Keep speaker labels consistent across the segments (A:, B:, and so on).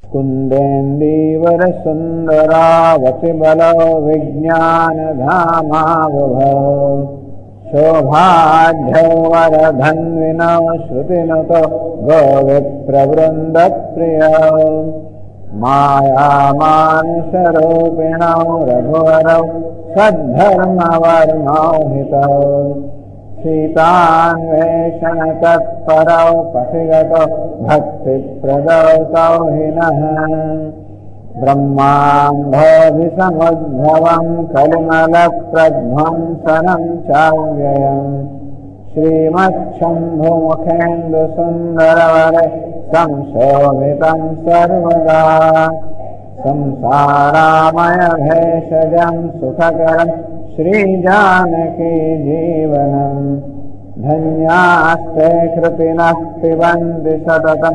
A: कुन्देन्दीवर सुन्दरावति बलो विज्ञानधामावभौ शोभाढ्यो वरधन्विनो श्रुतिनुतो गोविप्रवृन्दप्रियो मायामानुषरूपिणौ रघुवरौ सद्धर्मवर्णौ हितौ सीतान्वेषणतत्परौ पथिगतौ भक्तिप्रदौ तौ हिनः ब्रह्माम्भोधिसमुद्भवम् कलिमलप्रध्वंसनं चाव्ययम् श्रीमच्छम्भुमुखेन्दुसुन्दरवरे संशोभितं सर्वदा संसारामयभेषजं सुखकरं श्रीजानकी जीवनम् धन्यास्ते कृतिनः पिबन्ति सततं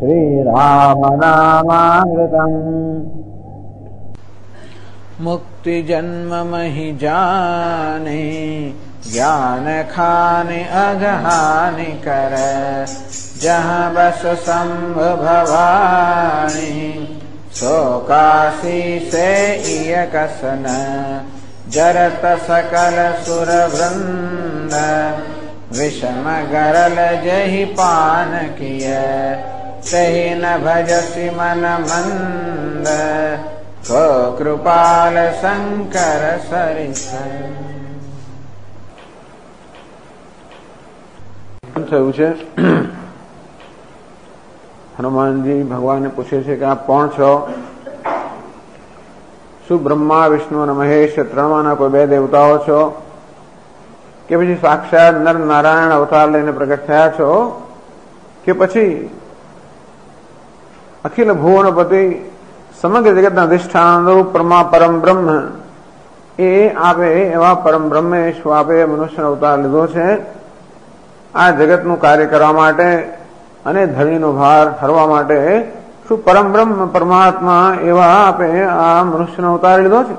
A: श्रीरामनामामृतम्। मुक्ति जन्म महि जाने ज्ञान खाने अगहानि कर जहाँ बस संभ भवानी सो काशी से इय कसन जरत सकल सुर वृंद विषम गरल जहि पान किय तहि न भजसि मन मंद को कृपाल शंकर सरिस। થયું છે હનુમાનજી ભગવાનને પૂછે છે કે આપ કોણ છો? શું બ્રહ્મા વિષ્ણુ અને મહેશ ત્રણમાંના કોઈ બે દેવતાઓ છો કે પછી સાક્ષાત નર નારાયણ અવતાર લઈને પ્રગટ થયા છો કે પછી અખિલ ભુવનપતિ સમગ્ર જગતના અધિષ્ઠાન પરમ બ્રહ્મ એ આપે એવા પરમ બ્રહ્મેશ આપે મનુષ્ય અવતાર લીધો છે આ જગતનું કાર્ય કરવા માટે અને ધરણીનો ભાર હરવા માટે શું પરમ બ્રહ્મ પરમાત્મા એવા આપે આ મનુષ્યનો અવતાર લીધો છે?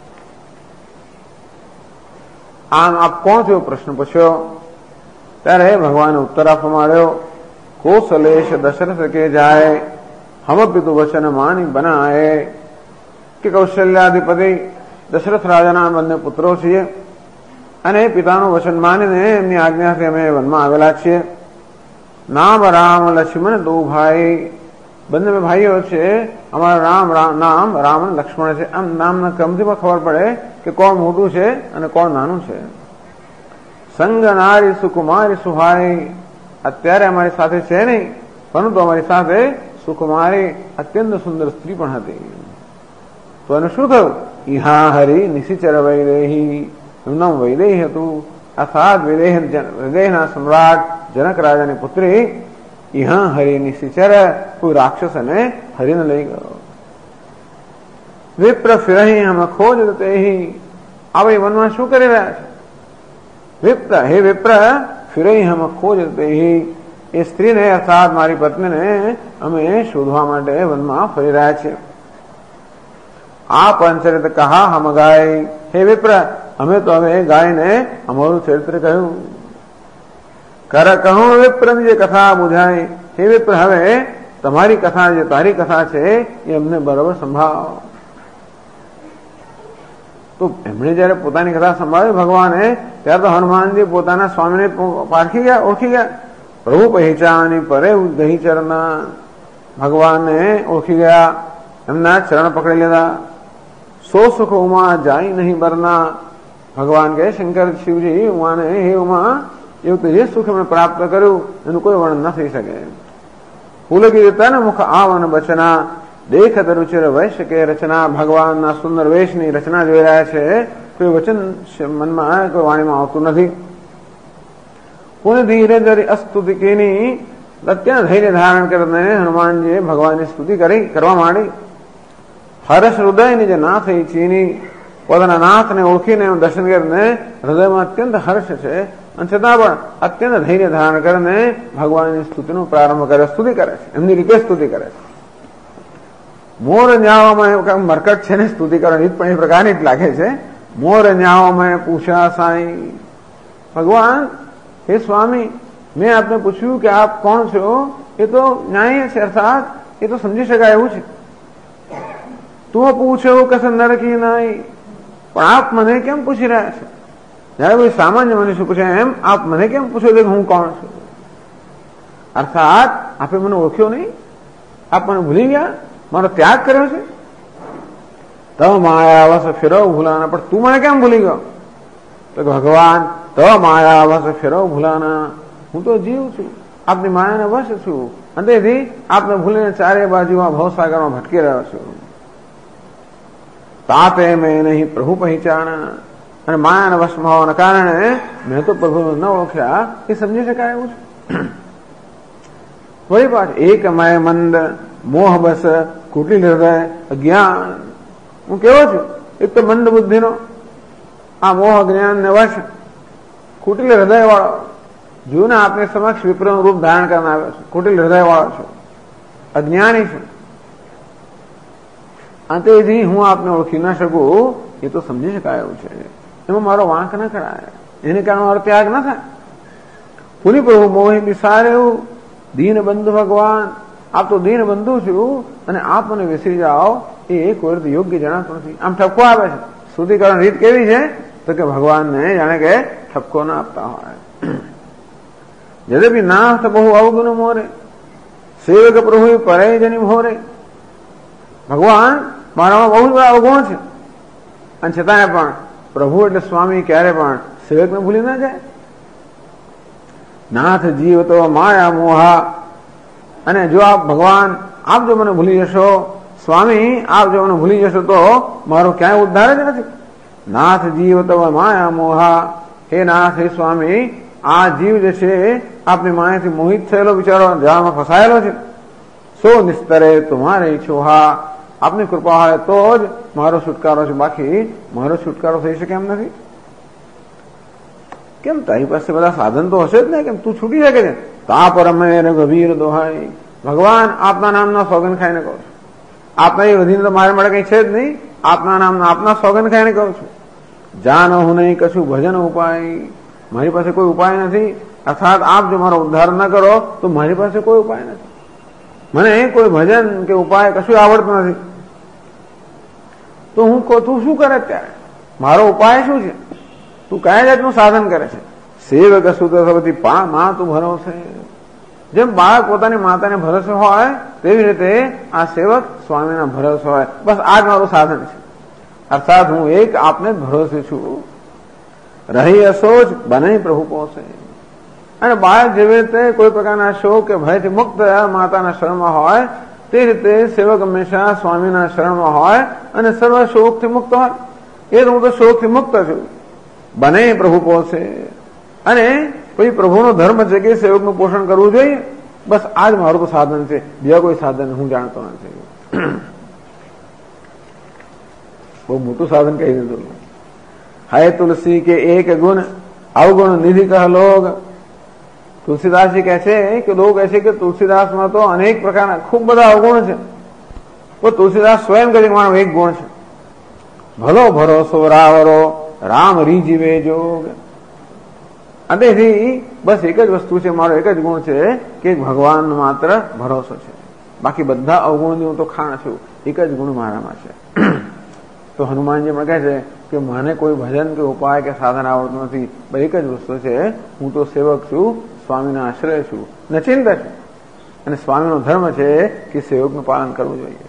A: આમ આપ કોણ છો એવો પ્રશ્ન પૂછ્યો ત્યારે ભગવાને ઉત્તર આપવામાં આવ્યો કૌશલેશ દશરથ કે જાય હમ પિતુ વચન માની બનાય કે કૌશલ્યાધિપતિ દશરથ રાજાના બંને પુત્રો છીએ અને પિતાનું વચન માનીને એમની આજ્ઞાથી અમે વનમાં આવેલા છીએ. નામ રામ લક્ષ્મણ દો ભાઈ બંને ભાઈઓ છે. અમારા નામ રામ અને લક્ષ્મણ છે. આમ નામના ક્રમથી પણ ખબર પડે કે કોણ મોટું છે અને કોણ નાનું છે. સંગ નારી સુકુમારી સુહાઈ અત્યારે અમારી સાથે છે નહીં પરંતુ અમારી સાથે સુકુમારી અત્યંત સુંદર સ્ત્રી પણ હતી. તો એનું શું થયું? ઇહા હરિ નિશિચર વૈદેહી એનું નામ વૈદેહી હતું. અર્થાત વૈદેહના સમ્રાટ જનક રાજાની પુત્રી ઇહા હરિ નિશિચર કોઈ રાક્ષસ અને હરિને લઈ ગયો. વિપ્ર ફિરહી હમ ખોજ તેહી આ ભાઈ વનમાં શું કરી રહ્યા છે? વિપ્ર હે વિપ્ર ફિરહી હમ ખોજ તેહી એ સ્ત્રીને અર્થાત મારી પત્નીને અમે શોધવા માટે વનમાં ફરી રહ્યા છીએ. આ પંચરિત કહા હમ ગાય હે વિપ્ર અમે તો હવે ગાયને અમારું ચરિત્ર કહ્યું. કર કહું વિપ્રની જે કથા બુઝાય હે વિપ્ર હવે તમારી કથા જે તારી કથા છે એ અમને બરાબર સંભાળ. તો એમણે જયારે પોતાની કથા સંભાળી ભગવાને ત્યારે તો હનુમાનજી પોતાના સ્વામીને પારખી ગયા, ઓળખી ગયા. પ્રભુ પહેચાની પરે દહીચરના ભગવાનને ઓળખી ગયા, એમના ચરણ પકડી લીધા. સો સુખ ઉમા જાય નહીં બરના ભગવાન કહે શંકર શિવજી ઉમાને હે ઉમા એવું તો જે સુખ એમણે પ્રાપ્ત કર્યું એનું કોઈ વર્ણન ન થઈ શકે. પુલકી તન મુખ આવન બચના દેખત રુચિર વૈશ્ય કે રચના ભગવાનના સુંદર વેશની રચના જોઈ રહ્યા છે. કોઈ વચન મનમાં કોઈ વાણીમાં આવતું નથી. પુણ્ય ધીરે ધરી અસ્તુતિ કેની અત્યંત ધૈર્ય ધારણ કરીને હનુમાનજીએ ભગવાનની સ્તુતિ કરવા માંડી. હર્ષ હૃદયની જે નાથ એ ચીની પોતાના નાથને ઓળખીને દર્શન કરીને હૃદયમાં અત્યંત હર્ષ છે અને છતાં પણ અત્યંત ધૈર્ય ધારણ કરીને ભગવાનની સ્તુતિનો પ્રારંભ કરે, સ્તુતિ કરે છે. એમની રીતે સ્તુતિ કરે છે. મોર ન્યાવામાં મરકટ છે ને સ્તુતિ કરવાની પણ એ પ્રકારની જ લાગે છે. મોર ન્યાવામાં પૂછા સાઈ ભગવાન હે સ્વામી મેં આપને પૂછ્યું કે આપ કોણ છો એ તો ન્યાય છે, અર્થાત એ તો સમજી શકાય એવું છે. તું પૂછ્યો કશે નરકી નહીં, પણ આપ મને કેમ પૂછી રહ્યા છો? જયારે કોઈ સામાન્ય મનુષ્ય પૂછે એમ આપ મને કેમ પૂછો છો કે હું કોણ છું? અર્થાત આપે મને ઓળખ્યો નહીં, આપ મને ભૂલી ગયા, મારો ત્યાગ કર્યો છે. તો માયાવશ ફેરવ ભૂલાના, પણ તું મને કેમ ભૂલી ગયો? તો ભગવાન તો માયાવશ ફેરવ ભૂલાના, હું તો જીવ છું, આપની માયાને વશ છું, અને તેથી આપને ભૂલીને ચારે બાજુમાં ભવસાગરમાં ભટકી રહ્યો છું. તાપે મેં નહીં પ્રભુ પહેચાના, અને માયાના વશમાં હોવાના કારણે મેં તો પ્રભુને ન ઓળખ્યા, એ સમજી શકાય એવું છે. વળી પાછું એક મય મંદ મોહ બસ કુટિલ હૃદય અજ્ઞાન, હું કેવો છું? એક તો મંદ બુદ્ધિનો આ મોહ જ્ઞાન ને વશ, કુટિલ હૃદય વાળો, જોને આપને સમક્ષ વિપ્રનું રૂપ ધારણ કરવા આવ્યો છે, કુટિલ હૃદય વાળો છું, અજ્ઞાની છું, અંતેથી હું આપને ઓળખી ન શકું, એ તો સમજી શકાય એવું છે. એમાં મારો વાંક ન કરાય, એને કારણે મારો ત્યાગ ન થાય. પુની પ્રભુ મોહી બિસારે એવું, દીન બંધુ ભગવાન, આપ તો દીન બંધુ છું, અને આપ મને વિસરી જાઓ એ કોઈ રીતે યોગ્ય જણાતું નથી. આમ ઠપકો આપે છે. સ્તુતિકરણ રીત કેવી છે? તો કે ભગવાનને જાણે કે ઠપકો ના આપતા હોય. યદ્યપિ નાથ બહુ અવગુણ મોરે, સેવક પ્રભુ પરે જની મોરે. ભગવાન મારામાં બહુ બધા અવગુણ છે, અને છતાંય પણ પ્રભુ એટલે સ્વામી ક્યારે પણ સેવકને ભૂલી ના જાય. નાથ જીવ તો માયા મોહા, અને જો આપ ભગવાન આપ જો મને ભૂલી જશો, સ્વામી આપ જો મને ભૂલી જશો તો મારો ક્યાંય ઉદ્ધાર જ નથી. નાથ જીવ તો માયા મોહા, હે નાથ હે સ્વામી, આ જીવ જે છે આપની માયાથી મોહિત થયેલો બિચારો જાળમાં ફસાયેલો છે. સો નિસ્તરે તુમારે ઈચ્છોહા, આપની કૃપા હોય તો જ મારો છુટકારો છે, બાકી મારો છુટકારો થઈ શકે એમ નથી. કેમ તારી પાસે બધા સાધન તો હશે જ ને, કેમ તું છૂટી શકે છે? તા પરમે ગભીર દોહાઈ, ભગવાન આપના નામના સોગન ખાઈને કહું છું, આપના એ વધીને તો મારા માટે કઈ છે જ નહીં, આપના નામના આપના સોગન ખાઈને કહું છું. જાન હું નહીં કશું ભજન ઉપાય, મારી પાસે કોઈ ઉપાય નથી, અર્થાત આપ જો મારો ઉદ્ધાર ન કરો તો મારી પાસે કોઈ ઉપાય નથી. મને કોઈ ભજન કે ઉપાય કશું આવડતું નથી, તો હું તું શું કરે ત્યારે? મારો ઉપાય શું છે? તું કયા જાતનું સાધન કરે છે? સેવક સુત સૌથી માં તું ભરોસે, જેમ બાળક પોતાની માતાને ભરોસે હોય તેવી રીતે આ સેવક સ્વામીના ભરોસે હોય. બસ આ જ મારું સાધન છે, અર્થાત હું એક આપને જ ભરોસે છું. રહી અસોચ બને પ્રભુ પહોંચે, અને બાળક જેવી રીતે કોઈ પ્રકારના શોક કે ભયથી મુક્ત માતાના શરણમાં હોય તે રીતે સેવક હંમેશા સ્વામીના શરણમાં હોય અને સર્વ શોકથી મુક્ત હોય. એ તો હું તો શોકથી મુક્ત છું. બને પ્રભુ પહોંચે, અને પછી પ્રભુનો ધર્મ છે કે સેવકનું પોષણ કરવું જોઈએ. બસ આ જ મારું તો સાધન છે, બીજા કોઈ સાધન હું જાણતો નથી. બહુ મોટું સાધન કહી દીધું. હાય તુલસી કે એક ગુણ અવગુણ નિધિ કહ લોગ. તુલસીદાસજી કહે છે કે લોગ કહે છે કે તુલસીદાસમાં તો અનેક પ્રકારના ખૂબ બધા અવગુણ છે, તો તુલસીદાસ સ્વયં કહે છે કે મારો એક ગુણ છે, ભલો ભરોસો રાવરો રામ રીજીવે જોગ. તેથી બસ એક જ વસ્તુ છે, મારો એક જ ગુણ છે કે ભગવાન માત્ર ભરોસો છે, બાકી બધા અવગુણની હું તો ખાણ છું, એક જ ગુણ મારામાં છે. તો હનુમાનજી પણ કહે છે કે મને કોઈ ભજન કે ઉપાય કે સાધન આવડતું નથી, એક જ વસ્તુ છે, હું તો સેવક છું, સ્વામીના આશ્રય છું, નચિંત છું, અને સ્વામીનો ધર્મ છે કે સેવકનું પાલન કરવું જોઈએ.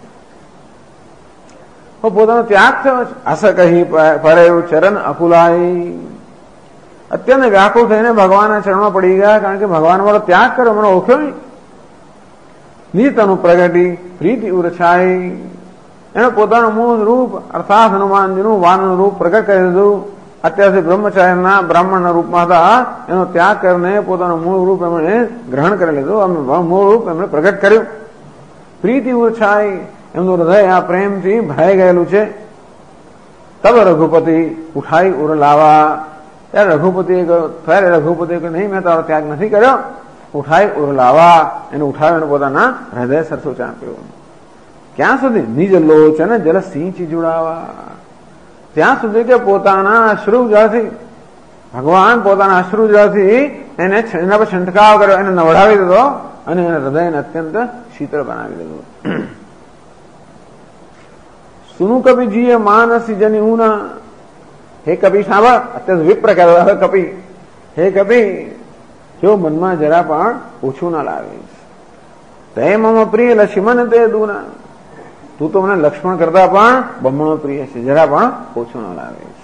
A: પોતાનો ત્યાગ થયો છે. આસ કહી પરે ચરણ અકુલાઈ, અત્યંત વ્યાકુળ થઈને ભગવાનના ચરણમાં પડી ગયા, કારણ કે ભગવાન મારો ત્યાગ કર્યો, મને ઓળખ્યો નહીં. નીતનું પ્રગટી પ્રીતિ ઉરછાઈ, એણે પોતાનું મૂળ રૂપ અર્થાત હનુમાનજીનું વાનનું રૂપ પ્રગટ કરી દીધું. અત્યાર સુધી બ્રહ્મચાર્યના બ્રાહ્મણના રૂપમાં હતા, એનો ત્યાગ કરીને પોતાનું મૂળ રૂપ એમણે ગ્રહણ કરી લીધું, મૂળ રૂપ એમણે પ્રગટ કર્યું. પ્રીતિ ઉરછાઈ, એમનું હૃદય આ પ્રેમથી ભરાઈ ગયેલું છે. તબ રઘુપતિ ઉઠાઈ ઉર લાવા, ત્યારે રઘુપતિ નહીં મેં તારો ત્યાગ નથી કર્યો, ઉઠાઈ ઉર લાવા, એને ઉઠાવીને પોતાના હૃદય સરસો ચાંપ્યો. ક્યાં સુધી? નિજ લોચન જલ સિંચી જોડાવા, ત્યાં સુધી કે પોતાના અશ્રુ જળથી, ભગવાન પોતાના અશ્રુ જળથી એને એના પર છંટકાવ કર્યો, એને નવડાવી દીધો, અને એના હૃદયને અત્યંત શીતળ બનાવી દીધું. સુનું કપિ જીએ માનસી જની ઊના. હે કપિ સાંભળ, અત્યારે વિપ્ર કહેવાય. હવે કપિ, હે કપિ, જો મનમાં જરા પણ ઓછું ના લાવીશ. તે મમ પ્રિય લક્ષ્મણ તે દૂના. તું તો મને લક્ષ્મણ કરતા પણ બમણો પ્રિય છે, જરા પણ ઓછું ના લાવીશ.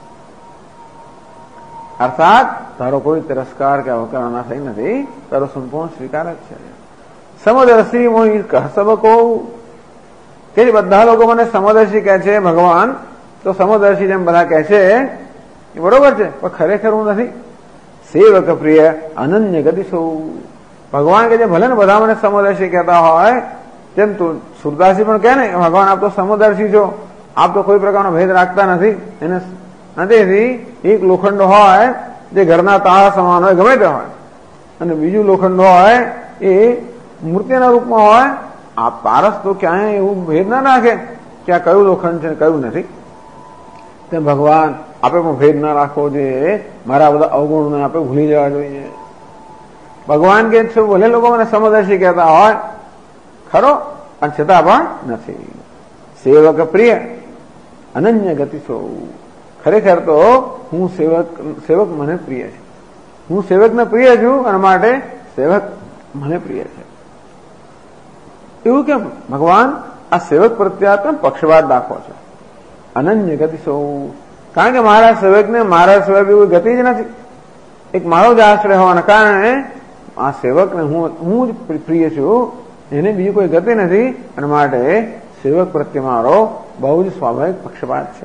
A: અર્થાત તારો કોઈ તિરસ્કાર કે અવકારના થઈ નથી, તારો સંપૂર્ણ સ્વીકાર જ છે. સમદર્શી મોહિ કહસબ કહું કે બધા લોકો મને સમદર્શી કહે છે ભગવાન, તો સમદર્શી જેમ બધા કહે છે એ બરોબર છે, પણ ખરેખર હું નથી. સેવક પ્રિય અનન્ય ગતિ સૌ. ભગવાન કે છે ભલે ને બધા મને સમદર્શી કહેતા હોય, તેમ તું સુરદાસી પણ કહે ને ભગવાન આપ તો સમદર્શી છો, આપ તો કોઈ પ્રકારનો ભેદ રાખતા નથી. એને તેથી એક લોખંડ હોય જે ઘરના તાળા સમાન હોય, ગમે તે હોય, અને બીજું લોખંડ હોય એ મૂર્તિના રૂપમાં હોય, આ પારસ તો ક્યાંય એવું ભેદ ના રાખે કે આ કયું લોખંડ છે કયું નથી. તેમ ભગવાન આપે પણ ભેદ ના રાખવો જોઈએ, મારા બધા અવગુણને આપણે ભૂલી જવા જોઈએ. ભગવાન કે છે ભલે લોકો મને સમદર્શી કહેતા હોય ખરો, પણ છતાં પણ નથી. સેવક પ્રિય અનન્ય ગતિ સૌ. ખરેખર તો હું સેવક મને પ્રિય છે. હું સેવકને પ્રિય છું અને માટે સેવક મને પ્રિય છે. એવું કેમ ભગવાન આ સેવક પ્રત્યે તમે પક્ષપાત દાખવો છો? અનન્ય ગતિ સૌ. કારણ કે મારા સેવકને મારા સિવાય કોઈ ગતિ જ નથી. એક મારો જ આશ્રય હોવાના કારણે આ સેવકને હું જ પ્રિય છું, એને બીજી કોઈ ગતિ નથી, અને માટે સેવક પ્રત્યે મારો બહુ જ સ્વાભાવિક પક્ષપાત છે.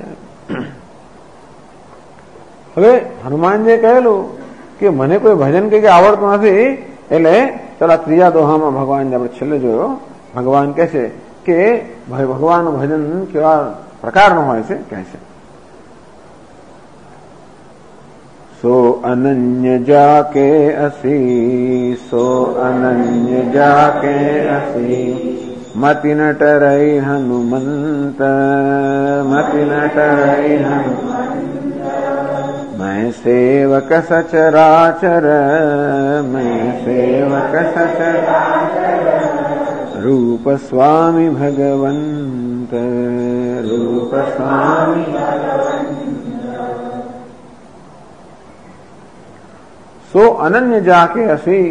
A: હવે હનુમાનજીએ કહેલું કે મને કોઈ ભજન કઈ આવડતું નથી, એટલે ચાલો ત્રીજા દોહામાં ભગવાન આપણે છેલ્લે જોયો, ભગવાન કહે છે કે ભાઈ ભગવાનનું ભજન કેવા પ્રકારનું હોય છે કહે છે. સો અનન્ય જાકે અસી, સો અનન્ય જાકે અસી, મતિ ન ટરઈ હનુમંત, મતિ ન ટરઈ હનુમંત. मैं सेवक सचराचर, मैं सेवक सचराचर, रूप स्वामी भगवंत, रूप स्वामी भगवंत. सो अनन्य जाके असी.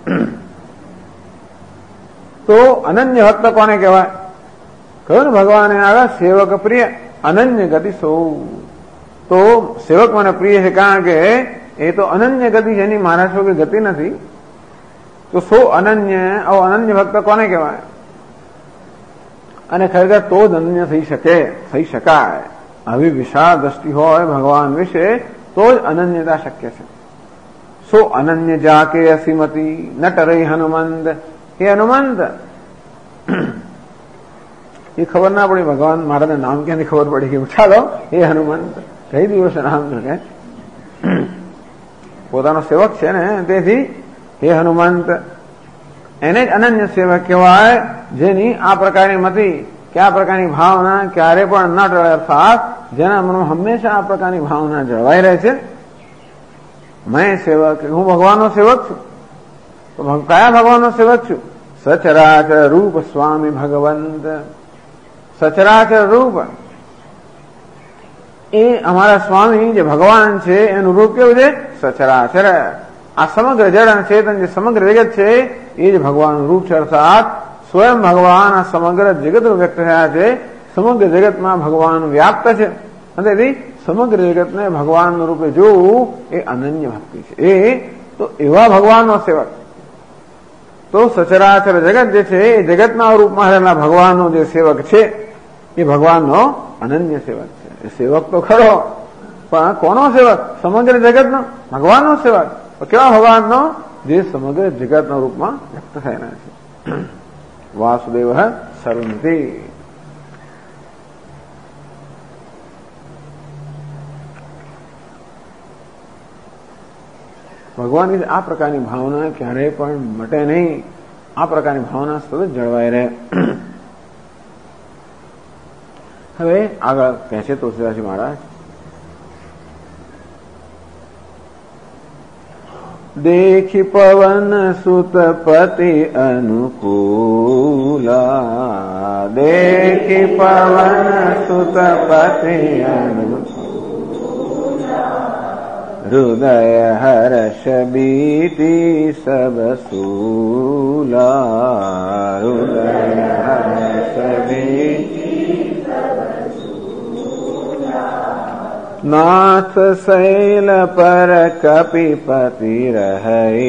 A: तो अनन्य भक्त कोने कहेवाय? કહ્યું ને ભગવાને આગળ સેવક પ્રિય અનન્ય ગતિ સૌ. તો સેવક મને પ્રિય છે કારણ કે એ તો અનન્ય ગતિ છે, એની મારા કોઈ ગતિ નથી. તો સો અનન્ય, અનન્ય ભક્ત કોને કહેવાય? અને ખરેખર તો જ અનન્ય થઈ શકાય. આવી વિશાળ દ્રષ્ટિ હોય ભગવાન વિશે તો જ અનન્યતા શક્ય છે. સો અનન્ય જાકે અસીમતી નટ રહી હનુમંત. હે હનુમંત, એ ખબર ના પડી ભગવાન મારાને નામ ક્યાંથી ખબર પડી ગયું. ચાલો હે હનુમંત કઈ દિવસે નામ છે, પોતાનો સેવક છે ને, તેથી હે હનુમંત. એને જ અનન્ય સેવક કહેવાય જેની આ પ્રકારની મતિ કે આ પ્રકારની ભાવના ક્યારે પણ ન ટળે, અર્થાત જેના મનમાં હંમેશા આ પ્રકારની ભાવના જળવાઈ રહે છે. મેં સેવક, હું ભગવાનનો સેવક છું. તો કયા ભગવાનનો સેવક છું? સચરાચર રૂપ સ્વામી ભગવંત. સચરાચર રૂપ એ અમારા સ્વામી જે ભગવાન છે એનું રૂપ કેવું છે? સચરાચર. આ સમગ્ર જળ અને ચેતન જે સમગ્ર જગત છે એ જ ભગવાનનું રૂપ છે, અર્થાત સ્વયં ભગવાન આ સમગ્ર જગતમાં વ્યક્ત થયા છે. સમગ્ર જગતમાં ભગવાન વ્યાપ્ત છે, અને તેથી સમગ્ર જગતને ભગવાનના રૂપે જોવું એ અનન્ય ભક્તિ છે. એ તો એવા ભગવાનનો સેવક. તો સચરાચર જગત જે છે એ જગતના રૂપમાં રહેલા ભગવાનનો જે સેવક છે એ ભગવાનનો અનન્ય સેવક છે. એ સેવક તો ખરો, પણ કોનો સેવક? સમગ્ર જગતનો ભગવાનનો સેવક. કેવા ભગવાનનો? જે સમગ્ર જગતના રૂપમાં વ્યક્ત થયેલા છે. વાસુદેવ સર્વમિતિ. ભગવાનની આ પ્રકારની ભાવના ક્યારેય પણ મટે નહીં. આ પ્રકારની ભાવના સતત જળવાઈ રહે. હવે આગળ કહે છે તુલસીદાસજી મહારાજ, देखि पवन सुत पति अनुकूला, देखि पवन सुत पति अनुकूला, हृदय हर्ष बीति सब सूला, हृदय हर्ष बीति सब सूला। नाथ शैल पर कपिपति रहई,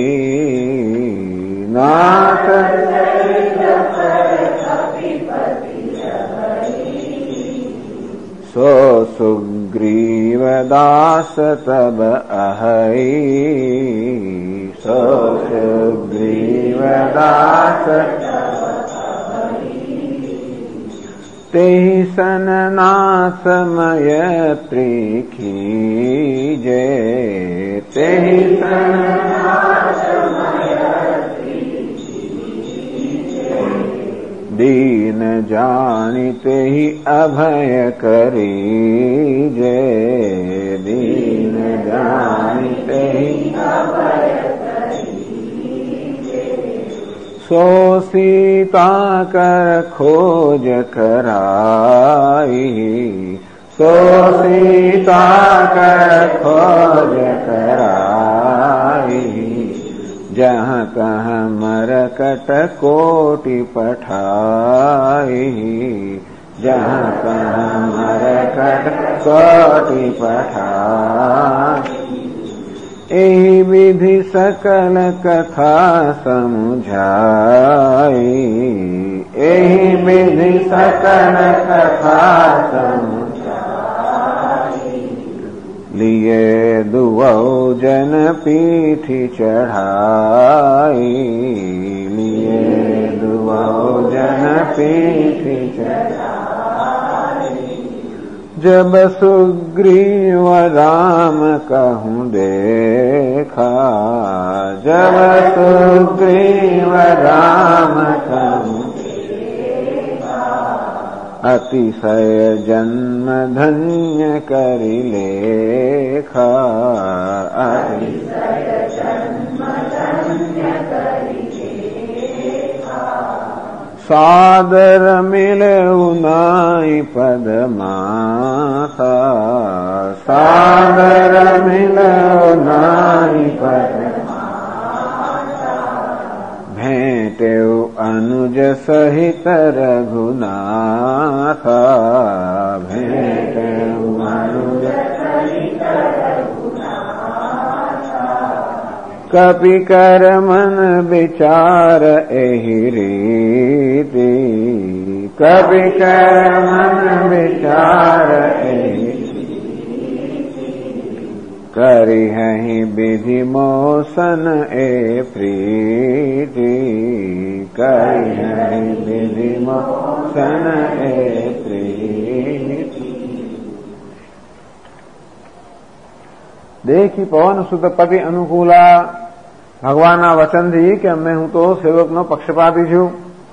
A: नाथ शैल पर कपिपति रहई, सो सुग्रीव दास तब अहई, सो सुग्रीव दास तेहि सन नाथ मयत्री कीजे, तेहि सन नाथ मयत्री कीजे, दीन जानि तेहि अभय करीजे, दीन जानि तेहि अभय करीजे, सो सीता कर खोज कराई, सो सीता कर खोज कराई, जहाँ तहाँ मरकट कोटि पठाई, जहाँ तहाँ मरकट कोटि पठाई, एहि विधि सकल कथा समुझाई, एहि विधि सकल कथा समुझाई, लिए दुऔ जन पीठी चढ़ाई, लिए दुऔ जन पीठी चढ़ाई, जब सुग्रीव राम कहूँ देखा, जब सुग्रीव राम कहूँ देखा, अतिशय जन्म धन्य करि लेखा, अतिशय जन्म धन्य करि लेखा, सादर मिलऊ नाई पद माथा, सादर मिलऊ नाई पद माथा, भेंटेऊ अनुज सहित रघुनाथा, भेंटेऊ अनुज सहित रघुनाथा, कपि कर मन विचार एहि रीति, कपि कर मन विचार एहि रीति, करिहहि विधि मोसन ए प्रीति, करिहहि विधि मोसन ए प्रीति। देखी पवन सुत पति अनुकूला, ભગવાનના વચનથી કે અમે હું તો સેવકનો પક્ષપાતી છું,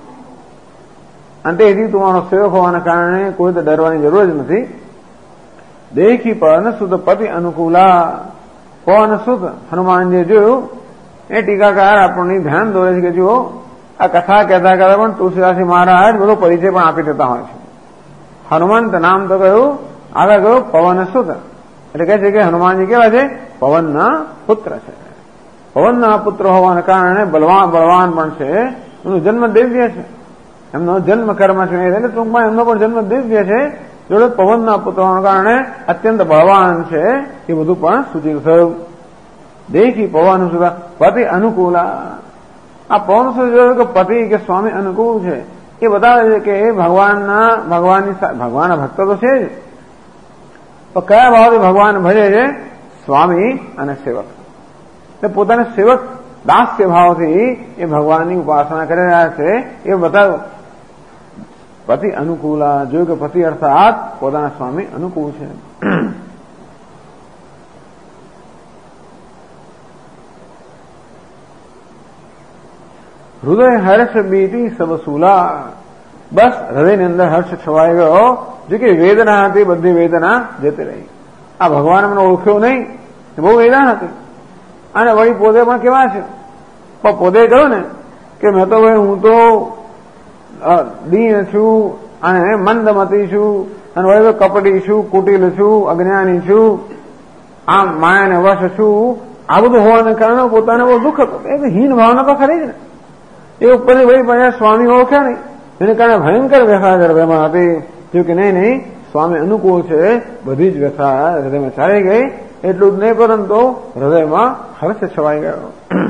A: અંતેથી તમારો સેવક હોવાના કારણે કોઈ તો ડરવાની જરૂર જ નથી. દેખી પવન સુત પતિ અનુકૂલા, પવન સુત હનુમાનજીએ જોયું એ ટીકાકાર આપણને ધ્યાન દોરે છે કે જુઓ આ કથા કહેતા કહેતા પણ તુલસીદાસજી મહારાજ બધો પરિચય પણ આપી દેતા હોય છે. હનુમંત નામ તો કહ્યું, આગળ કહ્યું પવન સુત, એટલે કહે છે કે હનુમાનજી કેવા છે? પવનના પુત્ર છે. પવનના પુત્ર હોવાના કારણે બળવાન પણ છે, એમનો જન્મ દિવ્ય છે, એમનો જન્મ કર્મ છે, એટલે ટૂંકમાં એમનો પણ જન્મ દિવ્ય છે, જોડે પવનના પુત્ર હોવાના કારણે અત્યંત બળવાન છે, એ બધું પણ સૂચિત થયું. દેખી પવન સુધા પતિ અનુકૂલા, આ પવન સુધ જોયું કે પતિ કે સ્વામી અનુકૂળ છે, એ બતાવે છે કે એ ભગવાનના ભક્ત તો છે જ, તો કયા ભાવથી ભગવાન ભજે છે? સ્વામી અને સેવક. પોતાના સેવક દાસ્ય ભાવથી એ ભગવાનની ઉપાસના કરી રહ્યા છે એ બતાવ્યું. પતિ અનુકૂલા, જોયું કે પતિ અર્થાત પોતાના સ્વામી અનુકૂળ છે. હૃદય હર્ષ બીતી સબ સૂલા, બસ હૃદયની અંદર હર્ષ છવાઈ ગયો, જો કે વેદના હતી બધી વેદના જતી રહી. આ ભગવાન મને ઓળખ્યો નહીં, બહુ વેદના હતી. અને વળી પોતે પણ કેવા છે, પણ પોતે કહ્યું ને કે મેં તો ભાઈ હું તો દીન છું અને મંદમતી છું અને વળી કપટી છું, કુટિલ છું, અજ્ઞાની છું, આમ માયાને વશ છું. આ બધું હોવાને કારણે પોતાને બહુ દુઃખ હતું. એ હીન ભાવના તો ખરી જ ને. એ ઉપરથી ભાઈ પાછા સ્વામી ઓળખ્યા નહીં, એને કારણે ભયંકર વ્યથા હૃદયમાં હતી. કે નહીં સ્વામી અનુકૂળ છે, બધી જ વ્યથા હૃદયમાં ચાલી ગઈ. એટલું જ નહીં પરંતુ હૃદયમાં હર્ષ છવાઈ ગયો.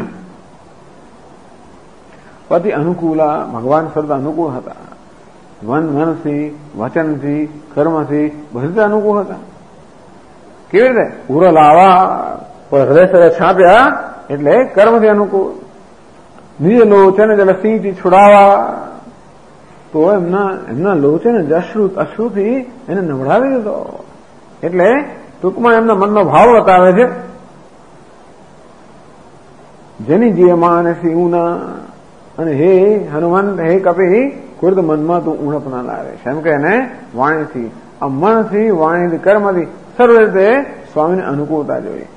A: પતિ અનુકૂલા, ભગવાન સર્વ અનુકૂળ હતા. મનથી, વચનથી, કર્મથી બધી રીતે અનુકૂળ હતા. કેવી રીતે? પૂરો લાવા પણ હૃદય સરે છાપ્યા એટલે કર્મથી અનુકૂળ. નિજ લોચન જલ સિંહથી છોડાવા તો એમના લોચન અશ્રુથી એને નવડાવી દીધો. એટલે ટૂંકમાં એમના મનનો ભાવ બતાવે છે. જેની જે માન સિંહના અને હે હનુમંત, હે કપિ, કોઈ તો મનમાં તું ઉણપ ના લાવે. એમ કે એને વાણીથી, આ મનથી, વાણીથી, કર્મથી સર્વ રીતે સ્વામીને અનુકૂળતા જોઈ.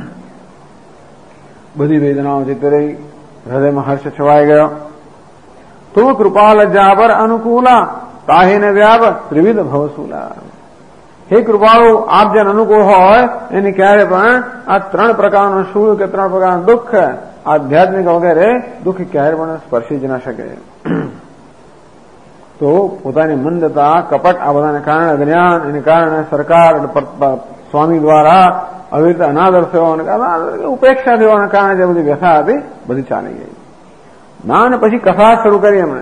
A: બધી વેદનાઓ જતી રહી, હૃદયમાં હર્ષ છવાઈ ગયો. તું કૃપા લજ્જા પર અનુકૂલા, તાહીને વ્યાપ ત્રિવિધ ભવસૂલા. હે કૃપાળુ, આપ જેને અનુકૂળ હોય એની ક્યારે પણ આ 3 પ્રકારનું સુખ કે 3 પ્રકારનું દુઃખ, આધ્યાત્મિક વગેરે દુઃખ ક્યારે પણ સ્પર્શી જ ના શકે. તો પોતાની મંદતા, કપટ આ બધાને કારણે, અજ્ઞાન એને કારણે સરકાર સ્વામી દ્વારા આવી રીતે અનાદર થવાને કારણે, ઉપેક્ષા થવાના કારણે જે બધી વ્યથા હતી બધી ચાલી ગઈ. ના અને પછી કથા શરૂ કરી એમણે.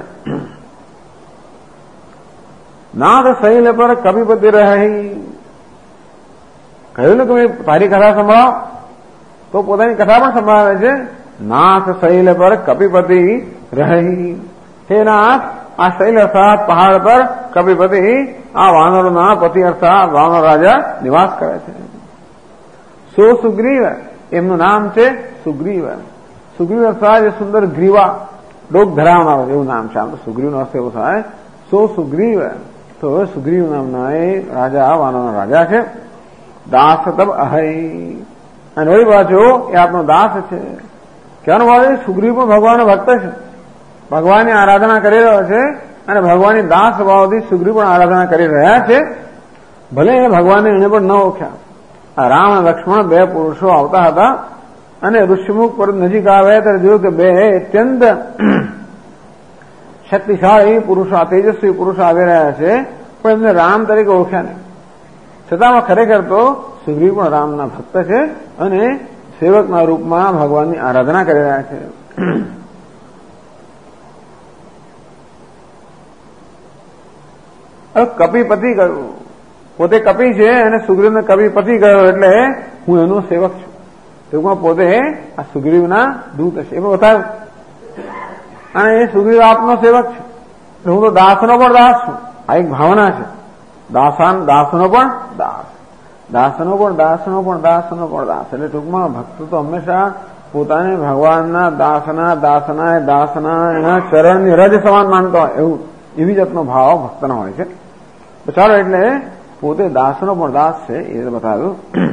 A: નાથ શૈલ પર કપિપતિ રહી. કહ્યું ને કે તારી કથા સંભળાવો, તો પોતાની કથા પણ સંભળાવે છે. નાથ શૈલ પર કપિપતિ રહી. હે નાથ, આ શૈલ અર્થાત પહાડ પર કપિપતિ, આ વાનરોના પતિ અર્થાત વાનર રાજા નિવાસ કરે છે. સો સુગ્રીવ, એમનું નામ છે સુગ્રીવ. સુગ્રીવ અર્થાત એ સુંદર ગ્રીવા, ડોક ધરાવનાર એવું નામ છે. આમ તો સુગ્રીવનો અર્થ એવો થાય. સો સુગ્રીવ, તો સુગ્રીવ નામના એ રાજા, વાનરોના રાજા છે. દાસ તબ અહય, અને વળી પાછો એ આપનો દાસ છે. કહેવાનો ભાવ સુગ્રીવ પણ ભગવાનનો ભક્ત છે, ભગવાનની આરાધના કરી રહ્યો છે, અને ભગવાનની દાસ ભાવથી સુગ્રીવ પણ આરાધના કરી રહ્યા છે. ભલે એ ભગવાનને એને પણ ન ઓળખ્યા. આ રામ અને લક્ષ્મણ 2 પુરુષો આવતા હતા, અને ઋષિમુખ પર નજીક આવે ત્યારે જોયું કે 2 અત્યંત શક્તિશાળી પુરુષો, તેજસ્વી પુરુષો આવી રહ્યા છે, પણ એમને રામ તરીકે ઓળખ્યા નહીં. છતાં ખરેખર તો સુગ્રીવ પણ રામના ભક્ત છે અને સેવકના રૂપમાં ભગવાનની આરાધના કરી રહ્યા છે. કપિપતિ કહ્યું, પોતે કપિ છે અને સુગ્રીવને કપિપતિ કહ્યો, એટલે હું એનો સેવક છું. ટૂંકમાં પોતે આ સુગ્રીવના દૂત છે એવું બતાવ્યું. અને એ સુગ્રીવ આપનો સેવક છે, એટલે હું તો દાસનો પણ દાસ છું. આ એક ભાવના છે. દાસનો પણ દાસ, દાસનો પણ દાસનો પણ દાસનો પણ દાસ. એટલે ટૂંકમાં ભક્ત તો હંમેશા પોતાને ભગવાનના દાસના એના ચરણની રજ સમાન માનતો હોય, એવું એવી જાતનો ભાવ ભક્તનો હોય છે. તો ચાલો, એટલે પોતે દાસનો પણ દાસ છે એ બતાવ્યું.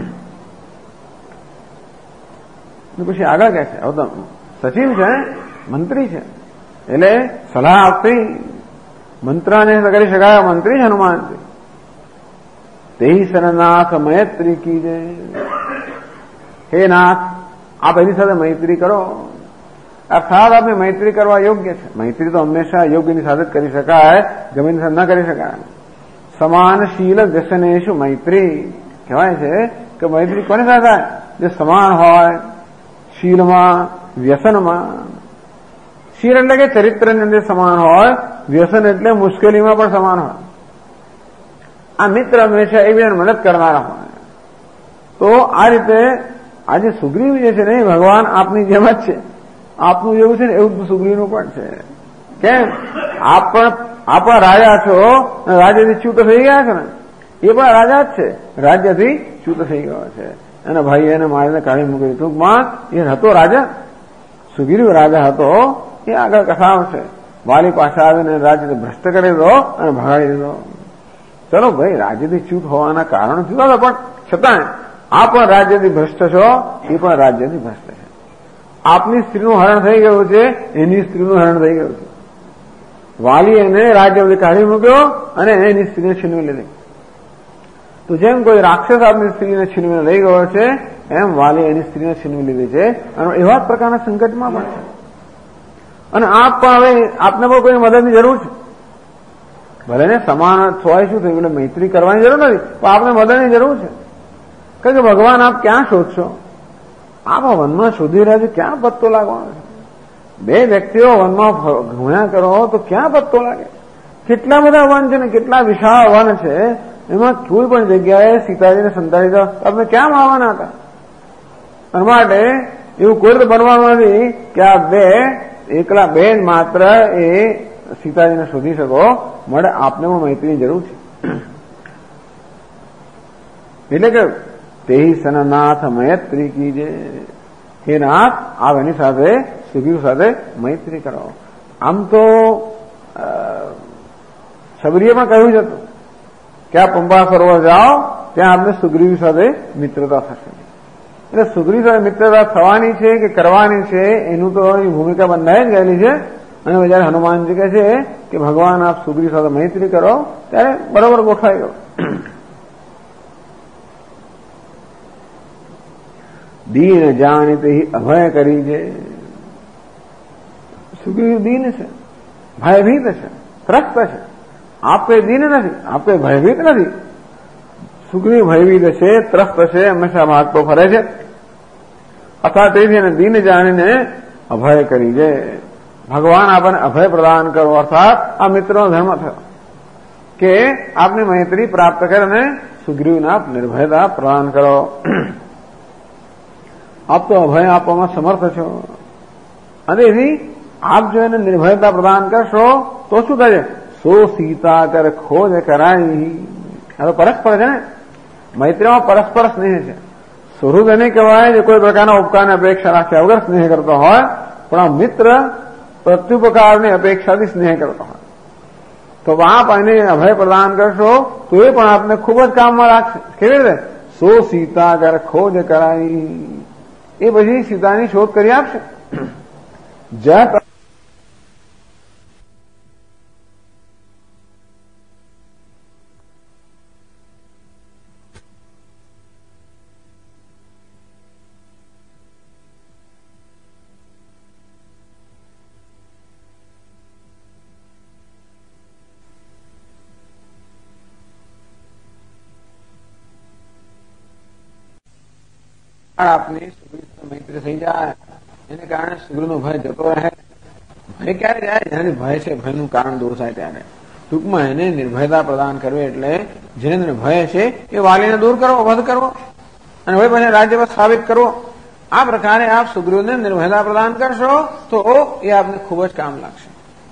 A: પછી આગળ કહે છે, હવે સચિવ છે, મંત્રી છે, એટલે સલાહ આપતી, મંત્રાને કરી શકાય મંત્રી છે હનુમાન છે. તે સરનાથ મૈત્રી કીજે. હે નાથ, આપ એની સાથે મૈત્રી કરો. અર્થાત આપણે મૈત્રી કરવા યોગ્ય છે. મૈત્રી તો હંમેશા યોગ્યની સાથે જ કરી શકાય, ગમે સાથે ન કરી શકાય. સમાનશીલ વ્યસનેશુ મૈત્રી કહેવાય છે કે મૈત્રી કોની સાથે થાય? જે સમાન હોય શીલમાં, વ્યસનમાં. શીલ એટલે કે ચરિત્રની અંદર સમાન હોય, વ્યસન એટલે મુશ્કેલીમાં પણ સમાન હોય. આ મિત્ર હંમેશા એકબીજાને મદદ કરનારા હોય. તો આ રીતે આજે સુગ્રીવ જે છે ને, ભગવાન આપની જેમ જ છે. આપનું જેવું છે ને એવું જ સુગ્રીવનું પણ છે. કેમ? આપ પણ રાજા છો, રાજ્યથી ચ્યુત થઈ ગયા છો ને, એ પણ રાજા જ છે, રાજ્યથી ચ્યુત થઈ ગયો છે. અને ભાઈ એને મારીને કાઢી મૂકી. ટૂંકમાં એ હતો રાજા, સુગ્રીવ રાજા હતો. એ આગળ કથા આવશે. વાલી પાછા આવીને રાજ્યને ભ્રષ્ટ કરી દીધો અને ભગાડી દીધો. ચલો ભાઈ, રાજ્યથી ચ્યુત હોવાના કારણો જુદા હતા, પણ છતાં આ પણ રાજ્યથી ભ્રષ્ટ છો, એ પણ રાજ્યથી ભ્રષ્ટ છે. આપની સ્ત્રીનું હરણ થઈ ગયું છે, એની સ્ત્રીનું હરણ થઈ ગયું છે. વાલી એને રાજ્ય કાઢી મૂક્યો અને એની સ્ત્રીને છીનવી લીધી. તો જેમ કોઈ રાક્ષસ આપની સ્ત્રીને છીનવીને લઈ ગયો છે, એમ વાલી એની સ્ત્રીને છીનવી લીધી છે. અને એવા જ પ્રકારના સંકટમાં પણ છે. અને આપ પણ હવે આપને પણ કોઈ મદદની જરૂર છે. ભલે ને સમાન હોય શું થયું, એટલે મૈત્રી કરવાની જરૂર નથી, પણ આપને મદદની જરૂર છે. કારણ કે ભગવાન આપ ક્યાં શોધશો? આપ વનમાં શોધી રહ્યા છો, ક્યાં પત્તો લાગવાનો છે? બે વ્યક્તિઓ વનમાં ઘૂમ્યા કરો તો ક્યાં પત્તો લાગે? કેટલા બધા વન છે ને કેટલા વિશાળ વન છે, એમાં કોઈ પણ જગ્યાએ સીતાજીને સંતાડી દો તમે ક્યાં આવવાના હતા? અને માટે એવું કોઈ રીતે બનવાનું નથી કે આ બે એકલા બે માત્ર એ સીતાજીને શોધી શકો. મળે આપને પણ મૈત્રીની જરૂર છે. એટલે કે તે સનનાથ મૈત્રી કીજે, હે નાથ આપ એની સાથે સુગ્રીવ સાથે મૈત્રી કરો. આમ તો શબરીએ પણ કહ્યું જ હતું કે આ પંબા સરોવર જાઓ, ત્યાં આપને સુગ્રીવ સાથે મિત્રતા થશે. એટલે સુગ્રીવ સાથે મિત્રતા થવાની છે કે કરવાની છે એનું તો ભૂમિકા બંધાઈ જ ગયેલી છે. અને જયારે હનુમાનજી કહે છે કે ભગવાન આપ સુગ્રીવ સાથે મૈત્રી કરો, ત્યારે બરોબર ગોઠવાઈ ગયો. દીન જાણીતે અભય કરી છે. સુગ્રીવ દીન છે, ભયભીત છે, ત્રસ્ત છે. આપે દીન નથી, આપે ભયભીત નથી. સુગ્રીવ ભયભીત છે, ત્રસ્ત છે, હંમેશા ભાગતો ફરે છે. અથવા તેથી એને દીન જાણીને અભય કરી છે. ભગવાન આપણને અભય પ્રદાન કરો, અર્થાત આ મિત્રનો ધર્મ થયો કે આપની મૈત્રી પ્રાપ્ત કરે અને સુગ્રીવને આપ નિર્ભયતા પ્રદાન કરો. આપ તો અભય આપવામાં સમર્થ છો, અને એથી આપ જો એને નિર્ભયતા પ્રદાન કરશો તો શું થશે? સો સીતા કર ખોજ કરાઈ. આ તો પરસ્પર છે ને, મૈત્રીમાં પરસ્પર સ્નેહ છે. સ્વરૂપ એને કહેવાય જે કોઈ પ્રકારના ઉપકારની અપેક્ષા રાખ્યા વગર સ્નેહ કરતો હોય, પણ આ મિત્ર પ્રત્યુપકારની અપેક્ષાથી સ્નેહ કરતો હોય. તો આપ એને અભય પ્રદાન કરશો તો એ પણ આપને ખૂબ જ કામમાં રાખશે. કેવી રીતે? સો સીતા કર ખોજ કરાઈ. એ પછી સીતાની શોધ કરી આપશે. જ્યાં આપની સુગ્રીવ મૈત્રી થઈ જાય, એને કારણે સુગ્રીવનો ભય જતો રહે. ભય ક્યારે જાય? જેનાથી ભય છે, ભયનું કારણ દૂર થાય ત્યારે. ટૂંકમાં એને નિર્ભયતા પ્રદાન કરવી એટલે જેને નિર્ભય છે એ વાલીને દૂર કરવો, વધ કરવો, અને હવે પછી રાજ્ય પર સ્થાપિત કરવો. આ પ્રકારે આપ સુગ્રીવને નિર્ભયતા પ્રદાન કરશો તો એ આપને ખૂબ જ કામ લાગશે.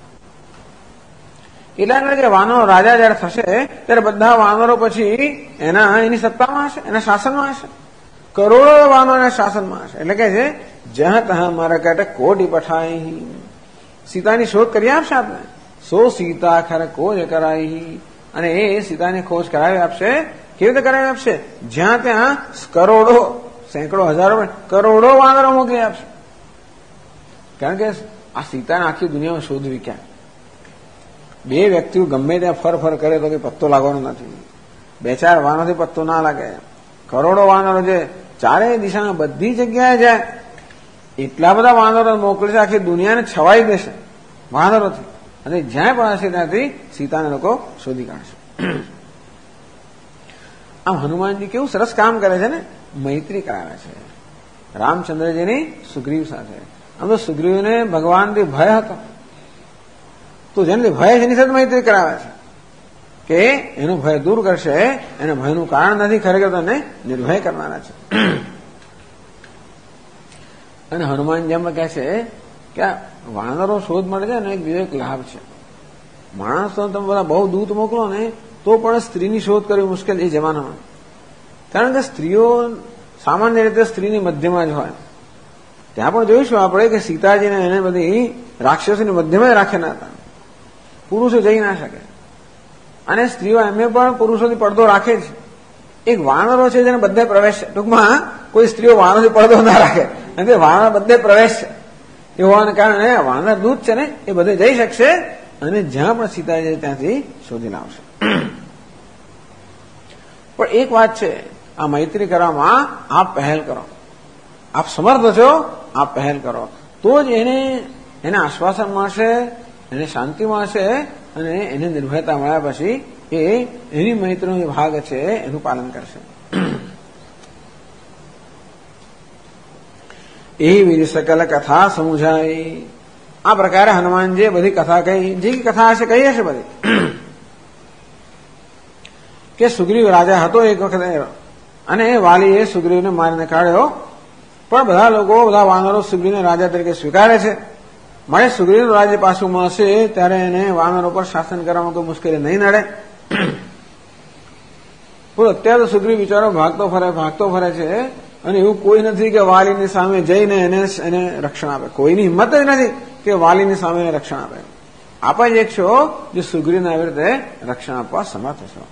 A: એટલા જે વાનરો રાજા જયારે થશે ત્યારે બધા વાનરો પછી એની સત્તામાં હશે, એના શાસનમાં હશે. કરોડો વાનરોના શાસનમાં હશે. એટલે કે છે જહ તહ મરકટ કોટી પઠાઈ. સીતાની શોધ કરી આપશે આપને. સો સીતા ખર ખોજ કરાઈ. અને એ સીતાની ખોજ કરાવી આપશે. કેવી રીતે કરાવી આપશે? જ્યાં ત્યાં કરોડો, સેંકડો, હજારો, કરોડો વાનરો મોકલી આપશે. કારણ કે આ સીતાને આખી દુનિયામાં શોધવી ક્યાં? બે વ્યક્તિઓ ગમે ત્યાં ફર કરે તો કઈ પત્તો લાગવાનો નથી. બે ચાર વાનરોથી પત્તો ના લાગે. કરોડો વાનરો છે, ચારેય દિશામાં બધી જગ્યાએ જાય. એટલા બધા વાનરો મોકલે છે, આખી દુનિયાને છવાઈ દેશે વાનરોથી. અને જ્યાં પણ હશે ત્યાંથી સીતાને લોકો શોધી કાઢશે. આમ હનુમાનજી કેવું સરસ કામ કરે છે ને, મૈત્રી કરાવે છે રામચંદ્રજીની સુગ્રીવ સાથે. આમ તો સુગ્રીવને ભગવાનથી ભય હતો, તો જેને ભય છે એની સાથે મૈત્રી કરાવે છે કે એનો ભય દૂર કરશે. એને ભયનું કારણ નથી, ખરેખર તો એને નિર્ભય કરવાના છે. અને હનુમાન જેમ કહે છે કે આ વાનરો શોધ મળે છે ને એક બીજો એક લાભ છે. માણસો તમે બધા બહુ દૂત મોકલો ને તો પણ સ્ત્રીની શોધ કરવી મુશ્કેલ એ જમાનામાં. કારણ કે સ્ત્રીઓ સામાન્ય રીતે સ્ત્રીની મધ્યમાં જ હોય. ત્યાં પણ જોઈશું આપણે કે સીતાજીને એને બધી રાક્ષસોની મધ્યમાં જ રાખેલા હતા. પુરુષો જઈ ના શકે, અને સ્ત્રીઓ એમને પણ પુરુષોથી પડદો રાખે છે. એક વાનરો છે જેને બધે પ્રવેશ, ટૂંકમાં કોઈ સ્ત્રીઓ વાનરોથી પડદો ના રાખે, અને તે વાનર બધે પ્રવેશ છે એ હોવાને કારણે વાનર દૂત છે ને એ બધે જઈ શકશે અને જ્યાં પણ સીતા જાય ત્યાંથી શોધી લાવશે. પણ એક વાત છે, આ મૈત્રી કરવામાં આપ પહેલ કરો, આપ સમર્થ છો, આપ પહેલ કરો તો જ એને આશ્વાસન મળશે, એને શાંતિ મળશે અને એને નિર્ભયતા મળ્યા પછી એ એની મૈત્રીનો જે ભાગ છે એનું પાલન કરશે. એ વિધિ સકલ કથા સમુજાય. આ પ્રકારે હનુમાનજીએ બધી કથા કહી, જે કથા હશે કહી હશે બધી, કે સુગ્રીવ રાજા હતો એક વખતે અને વાલીએ સુગ્રીવને મારીને કાઢ્યો, પણ બધા લોકો, બધા વાનરો સુગ્રીવને રાજા તરીકે સ્વીકારે છે. મારે સુગ્રીવનું રાજ્ય પાછું મળશે ત્યારે એને વાનરો પર શાસન કરવામાં કોઈ મુશ્કેલી નહીં નડે. પણ અત્યારે તો સુગ્રીવ બિચારો ભાગતો ફરે છે અને એવું કોઈ નથી કે વાલીની સામે જઈને એને રક્ષણ આપે. કોઈની હિંમત જ નથી કે વાલીની સામે રક્ષણ આપે. આપ જ એક છો જે સુગ્રીવને આવી રીતે રક્ષણ આપવા સમર્થ છો.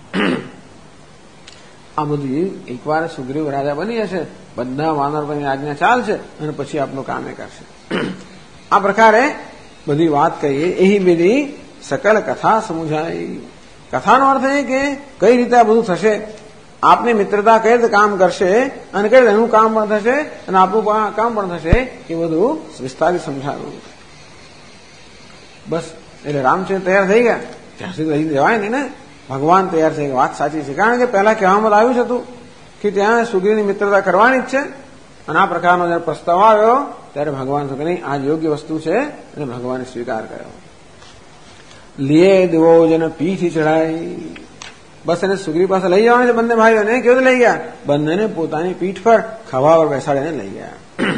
A: આ બધી એકવાર સુગ્રીવ રાજા બની જશે, બધા વાનર પરની આજ્ઞા ચાલશે અને પછી આપનું કામ એ કરશે. આ પ્રકારે બધી વાત કહીએ. એ બધી સકલ કથા સમુજાય. કથાનો અર્થ એ કે કઈ રીતે આ બધું થશે, આપની મિત્રતા કઈ રીતે કામ કરશે અને કઈ રીતે એનું કામ પણ થશે અને આપણું કામ પણ થશે, એ બધું વિસ્તારિત સમજાવ્યું. બસ એટલે રામચંદ્ર તૈયાર થઈ ગયા, ત્યાં સુધી લઈ જવાય નહીં ને. ભગવાન તૈયાર થઈ ગયા, વાત સાચી છે. કારણ કે પહેલા કહેવામાં આવ્યું જ હતું કે ત્યાં સુગ્રીવની મિત્રતા કરવાની જ છે અને આ પ્રકારનો જયારે પ્રસ્તાવ આવ્યો ત્યારે ભગવાન શું કે નહીં, આ યોગ્ય વસ્તુ છે અને ભગવાને સ્વીકાર કર્યો. લીએ દિવોજન પીઠી ચઢાઈ. બસ એને સુગ્રીવ પાસે લઈ જવાના છે બંને ભાઈઓને. કેવું લઈ ગયા? બંનેને પોતાની પીઠ પર ખભા પર બેસાડીને લઈ ગયા.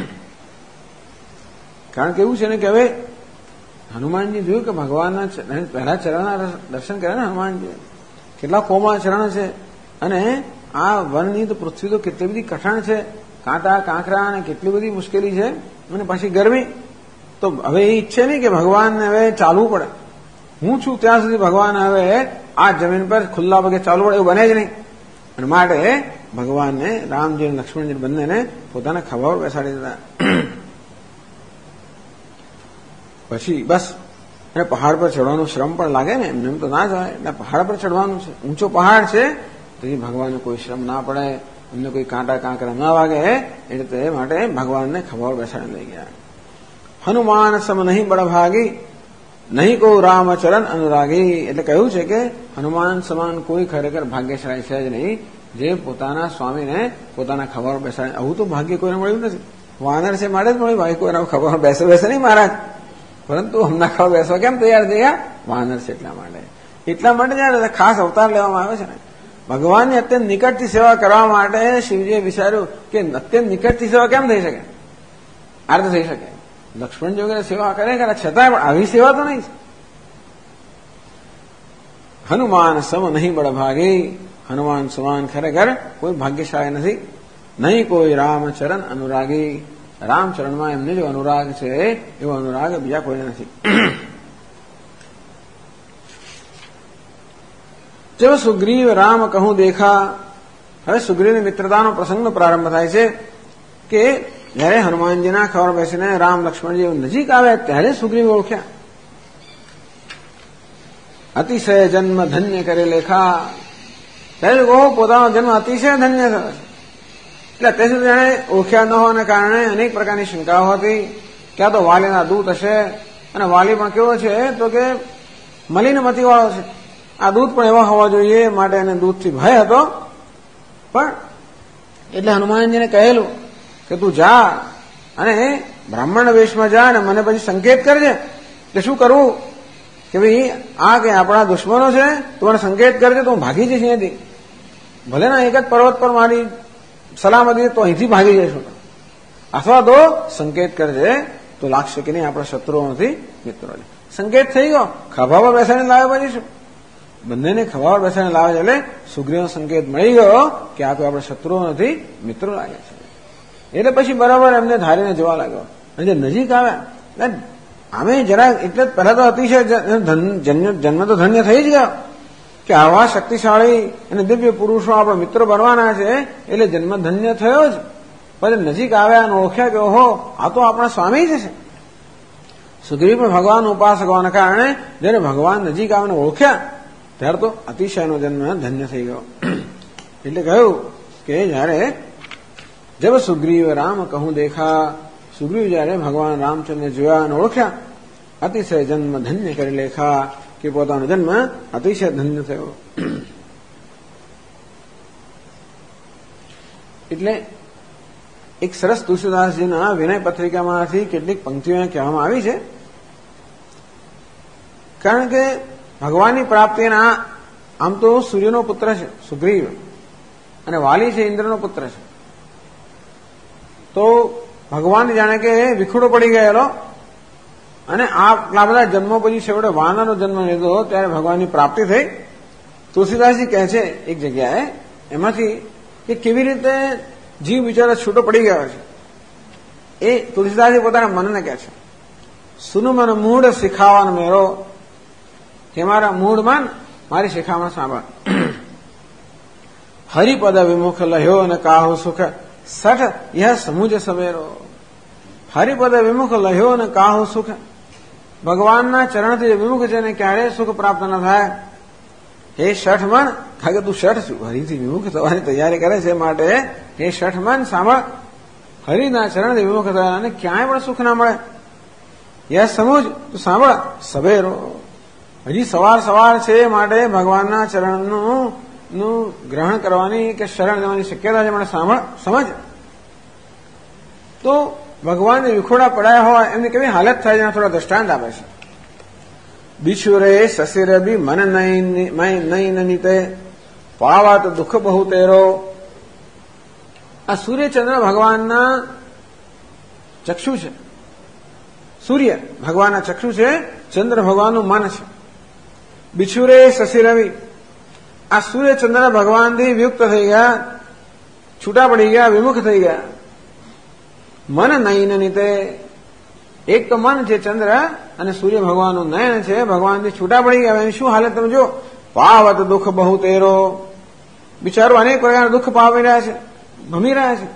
A: કારણ કે એવું છે ને કે હવે હનુમાનજી જોયું કે ભગવાનના પહેલા ચરણના દર્શન કર્યા ને હનુમાનજી, કેટલા કોમળ ચરણ છે અને આ વનની તો પૃથ્વી તો કેટલી બધી કઠણ છે, કાંટા કાંકરા અને કેટલી બધી મુશ્કેલી છે અને પાછી ગરમી. તો હવે એ ઈચ્છે નહીં કે ભગવાનને હવે ચાલવું પડે, હું છું ત્યાં સુધી ભગવાન હવે આ જમીન પર ખુલ્લા પગે ચાલવું પડે એવું બને જ નહીં. અને માટે ભગવાનને રામજી અને લક્ષ્મણજી બંનેને પોતાના ખભા પર બેસાડી દીધા. પછી બસ અને પહાડ પર ચડવાનું શ્રમ પણ લાગે ને, એમ તો ના જવાય. એટલે પહાડ પર ચડવાનું છે, ઊંચો પહાડ છે, તો એ ભગવાનને કોઈ શ્રમ ના પડે, એમને કોઈ કાંટા કાંકરા ના વાગે, એટલે એ માટે ભગવાનને ખભા પર બેસાડી લઈ ગયા. હનુમાન સમ નહીં બળભાગી, નહીં કહું રામચરણ અનુરાગી. એટલે કહ્યું છે કે હનુમાન સમાન કોઈ ખરેખર ભાગ્યશાળી છે જ નહીં, જે પોતાના સ્વામીને પોતાના ખભા પર બેસાડે. આવું તો ભાગ્ય કોઈને મળ્યું નથી. વાનર છે માટે જ મળ્યું, ભાઈ કોઈના ખભા પર બેસે નહીં મહારાજ. પરંતુ હમણાં ખબર બેસવા કેમ તૈયાર થઈ ગયા? વાનર છે એટલા માટે જયારે ખાસ અવતાર લેવામાં આવે છે ને, ભગવાનની અત્યંત નિકટથી સેવા કરવા માટે શિવજીએ વિચાર્યું કે અત્યંત નિકટથી સેવા કેમ થઈ શકે, આ રીતે થઈ શકે. લક્ષ્મણજી વગેરે સેવા કરે છતાં પણ આવી સેવા તો નહીં. હનુમાન સમ નહીં બળભાગી. હનુમાન સમાન ખરેખર કોઈ ભાગ્યશાળી નથી. નહીં કોઈ રામચરણ અનુરાગી. રામચરણમાં એમને જો અનુરાગ છે એવો અનુરાગ બીજા કોઈને નથી. જો સુગ્રીવ રામ કહું દેખા. હવે સુગ્રીવની મિત્રતાનો પ્રસંગનો પ્રારંભ થાય છે કે જયારે હનુમાનજીના ખબર બેસીને રામ લક્ષ્મણજી નજીક આવ્યા ત્યારે સુગ્રીવ ઓળખ્યા. અતિશય જન્મ ધન્ય કરે લેખા. ત્યારે લોકો પોતાનો જન્મ અતિશય ધન્ય થયો છે. એટલે અત્યાર સુધી જાણે ઓળખ્યા ન હોવાને કારણે અનેક પ્રકારની શંકાઓ હતી. ક્યાં તો વાલીના દૂત હશે, અને વાલી પણ કેવો છે તો કે મલિન મતી વાળો છે. આ દૂત પણ એવા હોવા જોઈએ, માટે એને દૂતથી ભય હતો. પણ એટલે હનુમાનજીને કહેલું કે તું જા અને બ્રાહ્મણ વેશમાં જા અને મને પછી સંકેત કરજે. કે શું કરવું? કે ભાઈ આ કે આપણા દુશ્મનો છે, તું મને સંકેત કરજે તો હું ભાગી જઈશ અહીંયાથી. ભલે ના એક જ પર્વત પર મારી સલામતી તો અહીંથી ભાગી જઈશું, અથવા તો સંકેત કરજે તો લાગશે કે નહીં આપણા શત્રુઓ નથી મિત્રો. સંકેત થઈ ગયો, ખભા પર બેસાડીને લાવે પછી શું? બંનેને ખભા પર બેસાડીને લાવે છે એટલે સુગ્રીવનો સંકેત મળી ગયો કે આ કોઈ આપણા શત્રુઓ નથી મિત્રો લાગે છે. એટલે પછી બરાબર એમને ધારીને જવા લાગ્યો. અને જે નજીક આવ્યા આમે જરા એટલે પહેલા તો અતિશય જન્મ તો ધન્ય થઈ જ ગયો કે આવા શક્તિશાળી અને દિવ્ય પુરુષો આપણા મિત્રો બનવાના છે, એટલે જન્મ ધન્ય થયો જ. પછી નજીક આવ્યા અને ઓળખ્યા કે ઓહો આ તો આપણા સ્વામી જ છે. સુગ્રીવ પણ ભગવાન ઉપાસક હોવાના કારણે જયારે ભગવાન નજીક આવીને ઓળખ્યા ત્યારે તો અતિશયનો જન્મ ધન્ય થઈ ગયો. એટલે કહ્યું કે જયારે જબ સુગ્રીવ રામ કહું દેખા, સુગ્રીવ જયારે ભગવાન રામચંદ્ર જોયા અને ઓળખ્યા, અતિશય જન્મ ધન્ય કરી લેખા, કે પોતાનો જન્મ અતિશય ધન્ય થયો. એટલે એક સરસ તુલસીદાસજીના વિનય પત્રિકામાંથી કેટલીક પંક્તિઓ કહેવામાં આવી છે. કારણ કે ભગવાનની પ્રાપ્તિના આમ તો સૂર્યનો પુત્ર છે સુગ્રીવ, અને વાલી છે ઇન્દ્રનો પુત્ર છે. તો ભગવાન જાણે કે વિખુડો પડી ગયેલો અને આટલા બધા જન્મો પછી છેવટે વાનરનો જન્મ લીધો ત્યારે ભગવાનની પ્રાપ્તિ થઈ. તુલસીદાસજી કહે છે એક જગ્યાએ એમાંથી કે કેવી રીતે જીવ બિચારો છૂટો પડી ગયો છે. એ તુલસીદાસજી પોતાના મનને કહે છે, સુન મન મૂળ શિખાવાન મેરો, કે મારા મૂળ મન મારી શિખામણ સાંભળ. હરિપદ વિમુખ લહ્યો અને કાહો સુખ સઠ યહ સમુજ સવેરો. હરિપદ વિમુખ લહ્યો અને કાહો સુખ, ભગવાનના ચરણથી જે વિમુખ છે એને ક્યારેય સુખ પ્રાપ્ત ન થાય. હે શઠ મન, કારણ કે તું શઠ છું, હરિથી વિમુખ થવાની તૈયારી કરે છે, માટે હે શઠ મન સાંભળ, હરિના ચરણથી વિમુખ થયા અને ક્યાંય પણ સુખ ના મળે. યહ સમુજ, તું સાંભળ, સવેરો, હજી સવાર છે, માટે ભગવાનના ચરણનું ગ્રહણ કરવાની કે શરણ દેવાની શક્યતા છે, માટે સાંભળ, સમજ. તો ભગવાનને વિખોડા પડાયા હોય એમની કેવી હાલત થાય છે થોડા દ્રષ્ટાંત આપે છે. બિછુરે શશિર બી મન નૈન નીતે, પાવાત દુઃખ બહુ તેરો. આ સૂર્યચંદ્ર ભગવાનના ચક્ષુ છે. સૂર્ય ભગવાનના ચક્ષુ છે, ચંદ્ર ભગવાનનું મન છે. બિછુરે શશિ રવિ, આ સૂર્યચંદ્ર ભગવાનથી વિયુક્ત થઈ ગયા, છૂટા પડી ગયા, વિમુખ થઈ ગયા. મન નયન નીતે, એક તો મન છે ચંદ્ર અને સૂર્ય ભગવાનનું નયન છે, ભગવાનથી છૂટા પડી ગયા. એની શું હાલત તમે જો, પાવત દુઃખ બહુ તેરો, બિચારો અનેક પ્રકારના દુઃખ પાવી રહ્યા છે, ભમી રહ્યા છે.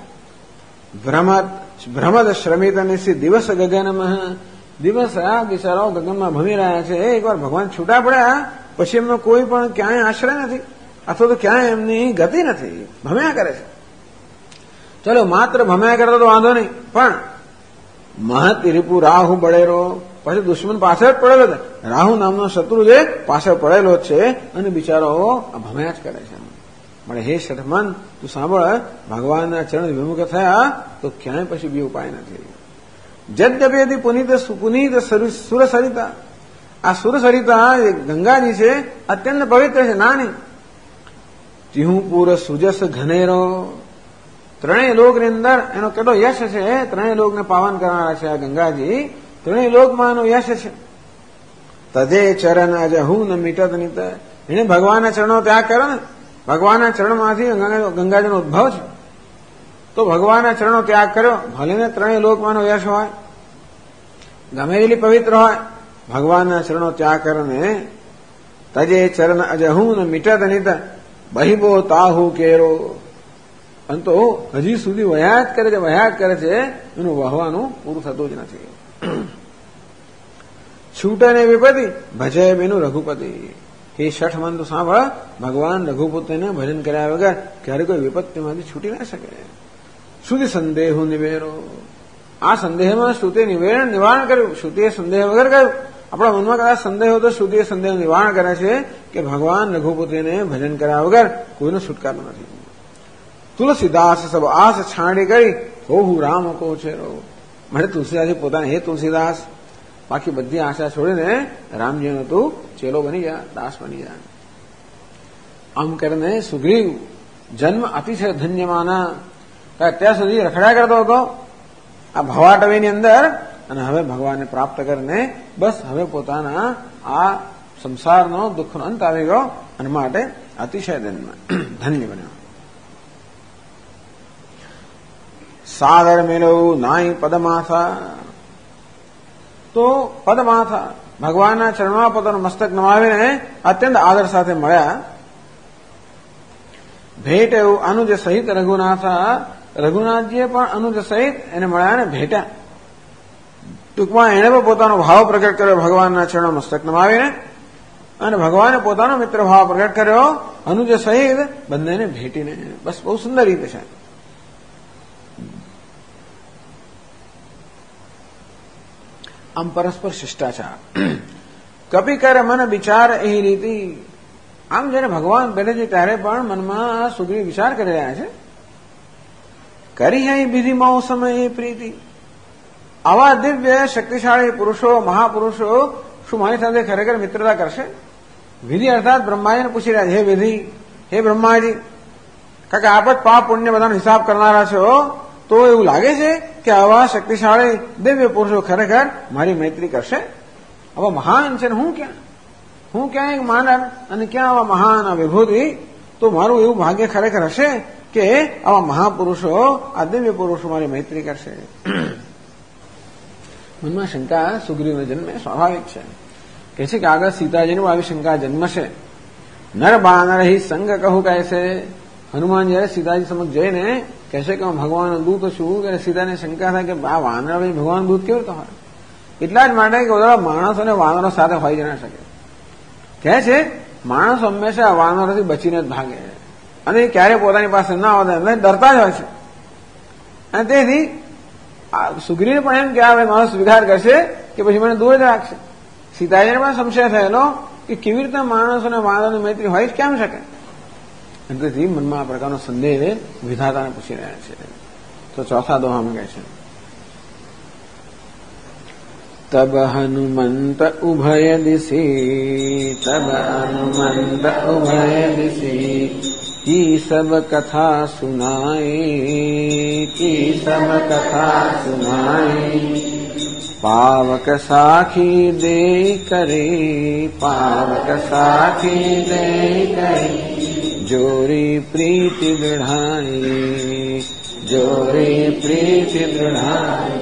A: ભ્રમદ શ્રમિત નિશી દિવસ ગગનમાં, દિવસ આ બિચારો ગગનમાં ભમી રહ્યા છે. એકવાર ભગવાન છૂટા પડ્યા પછી એમનો કોઈ પણ ક્યાંય આશ્રય નથી, અથવા તો ક્યાંય એમની ગતિ નથી, ભમ્યા કરે છે. ચલો માત્ર ભમ્યા કરતો તો વાંધો નહીં, પણ મહત રીપુ રાહુ બળેરો, પછી દુશ્મન પાછળ જ પડેલો છે. રાહુ નામનો શત્રુ જે પાછળ પડેલો છે અને બિચારો ભમ્યા જ કરે છે. મળે હે શઠમન, તું સાંભળ, ભગવાનના ચરણ વિમુખ થયા તો ક્યાંય પછી બી ઉપાય નથી. જદ્યપી પુનિત સુરસરિતા, આ સુરસરિતા ગંગાજી છે, અત્યંત પવિત્ર છે, નાની. તિહુપુર સુજસ ઘનેરો, ત્રણેય લોકની અંદર એનો કેટલો યશ છે, ત્રણેય લોકને પાવન કરનારા છે આ ગંગાજી, ત્રણેય લોકમાં એનો યશ છે. તદે ચરણ અજહુ ન મિટત નિત, એને ભગવાનના ચરણો ત્યાગ કર્યો ને, ભગવાનના ચરણમાંથી ગંગાજીનો ઉદ્ભવ છે, તો ભગવાનના ચરણો ત્યાગ કર્યો, ભલે ને ત્રણેય લોકમાંનો યશ હોય, ગમે એટલી પવિત્ર હોય, ભગવાનના ચરણો ત્યાગ કરીને તજે ચરણ અજહુ ન મિટત નિત, બહિબો તાહુ કેરો. અંતો હજી સુધી વહ્યા જ કરે છે, એનું વહવાનું પૂરું થતું જ નથી. છૂટે ને વિપતિ ભજે બેનું રઘુપતિ, એ શઠ મન તો સાંભળ, ભગવાન રઘુપતિને ભજન કર્યા વગર ક્યારે કોઈ વિપત્તિમાંથી છૂટી ના શકે. શ્રુતિ સંદેહ નિવેરો, આ સંદેહમાં શ્રુતિ નિવારણ કર્યું, શ્રુતિએ સંદેહ વગર કર્યું. આપણા મનમાં કદાચ સંદેહ હોય તો શ્રુતિએ સંદેહ નિવારણ કરે છે કે ભગવાન રઘુપતિને ભજન કર્યા વગર કોઈનો છુટકારો નથી. તુલસીદાસ સબ આસ છાંડી કરી, હોહુ રામ કો છેરો. મને તુલસીદાસ પોતાને, હે તુલસીદાસ, બાકી બધી આશા છોડીને રામજીનો તું ચેલો બની જા, દાસ બની જા. આમ કરીને સુગ્રીવ જન્મ અતિશય ધન્યમાના, અત્યાર સુધી રખડા કરતો હતો આ ભવાટવીની અંદર, અને હવે ભગવાનને પ્રાપ્ત કરીને બસ હવે પોતાના આ સંસારનો દુઃખનો અંત આવી ગયો, અને માટે અતિશય ધન્ય બન્યો. સાદર મેળવું નાય પદમાથા, તો પદમાથા ભગવાનના ચરણમાં પોતાનું મસ્તક નમાવીને અત્યંત આદર સાથે મળ્યા. ભેટ એવું અનુજ સહિત રઘુનાથા, રઘુનાથજીએ પણ અનુજ સહિત એને મળ્યા અને ભેટ્યા. ટૂંકમાં એણે પણ પોતાનો ભાવ પ્રગટ કર્યો ભગવાનના ચરણો મસ્તક નમાવીને, અને ભગવાને પોતાનો મિત્ર ભાવ પ્રગટ કર્યો અનુજ સહિત બંનેને ભેટીને. બસ બહુ સુંદર રીતે છે. આમ પરસ્પર શિષ્ટાચાર. કપી કરે મન વિચાર એ રીતિ. આમ જયારે ભગવાન પહેલે છે ત્યારે પણ મનમાં સુગ્રીવ વિચાર કરી રહ્યા છે. કરી હૈ વિધિ મૌસમ એ પ્રીતિ. આવા દિવ્ય શક્તિશાળી પુરુષો, મહાપુરુષો શું મારી સાથે ખરેખર મિત્રતા કરશે? વિધિ અર્થાત બ્રહ્માજીને પૂછી રહ્યા છે, હે વિધિ, હે બ્રહ્માજી, કારણ કે આપ જ પાપ પુણ્ય બધાનો હિસાબ કરનારા છો, તો એવું લાગે છે કે આવા શક્તિશાળી દિવ્ય પુરુષો ખરેખર મારી મૈત્રી કરશે? આવા મહાન છે ને હું ક્યાં એક માનવ અને ક્યાં આવા મહાન વિભૂતિ? તો મારું એવું ભાગ્ય ખરેખર હશે કે આવા મહાપુરુષો, આ દિવ્ય પુરુષો મારી મૈત્રી કરશે. મનમાં શંકા સુગ્રીવને જન્મે સ્વાભાવિક છે. કહે છે કે આગળ સીતાજીને આવી શંકા જન્મશે. નર બાનર હિ સંગ કહું કહે છે. હનુમાન જયારે સીતાજી સમક્ષ જઈને કહેશે કે હું ભગવાનનો દૂત છું, ત્યારે સીતાને શંકા થાય કે આ વાનર ભગવાન દૂત કેવી રીતે હોય? એટલા જ માટે કે બધા માણસો અને વાનરો સાથે હોઈ જ ના શકે. કહે છે માણસ હંમેશા વાનરોથી બચીને જ ભાગે, અને એ ક્યારે પોતાની પાસે ના આવતા એટલે ડરતા જ હોય છે. અને તેથી સુગ્રીવ પણ એમ કે આ મારો સ્વીકાર કરશે કે પછી મને દૂર જ રાખશે. સીતાજીને પણ સંશય થયેલો કે કેવી રીતે માણસ અને વાનરની મૈત્રી હોય જ કેમ શકે? અને તેથી મનમાં આ પ્રકારનો સંદેહ વિધાતાને પૂછી રહ્યા છે. તો ચોથા દોહામાં કહે છે, તબ હનુમંત ઉભય દિશી, તબ હનુમંત ઉભય દિશી, કી સબ કથા સુનાઈ, કી સબ કથા સુનાઈ, પાવક સાખી દે કરે, પાવક સાખી દે કરે, જોરી પ્રીતિ દૃઢાઈ, જોરી પ્રીતિ દૃઢાઈ.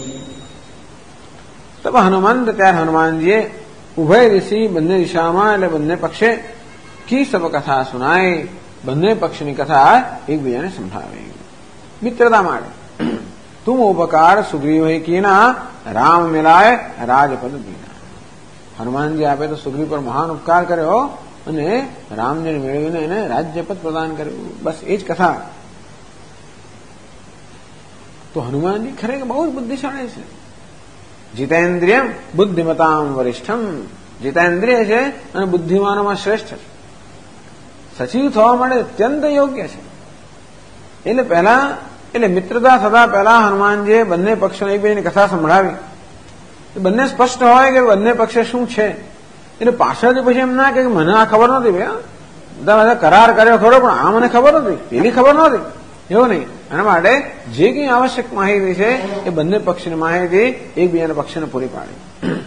A: તબ હનુમંત, ત્યારે હનુમાનજીએ ઉભય ઋષિ, બંને દિશામાં એટલે બંને પક્ષે, કી સબ કથા સુનાય, બંને પક્ષની કથા એકબીજાને સંભળાવી. મિત્રતા માટે. તુમ ઉપકાર સુગ્રીવ કીના, રામ મિલાય રાજપદ દીના. હનુમાનજી આપે તો સુગ્રીવ પર મહાન ઉપકાર કર્યો અને રામને મેળવીને એને રાજ્યપદ પ્રદાન કર્યું. બસ એ જ કથા. તો હનુમાનજી ખરેખર બહુ જ બુદ્ધિશાળી છે. જીતેન્દ્રિય બુદ્ધિમતામ વરિષ્ઠમ. જીતેન્દ્રિય છે અને બુદ્ધિમાનોમાં શ્રેષ્ઠ છે. સચિવ થવા માટે અત્યંત યોગ્ય છે. એટલે મિત્રતા થતા પહેલા હનુમાનજીએ બંને પક્ષોને એકબીજાની કથા સંભળાવી. બંને સ્પષ્ટ હોય કે બંને પક્ષે શું છે. એટલે પાછળથી પછી એમ ના કે મને આ ખબર નથી ભાઈ, બધા કરાર કર્યો ખરો પણ આ મને ખબર નથી, પેલી ખબર નહોતી, એવું નહીં. એના માટે જે કંઈ આવશ્યક માહિતી છે એ બંને પક્ષની માહિતી એકબીજાના પક્ષને પૂરી પાડી.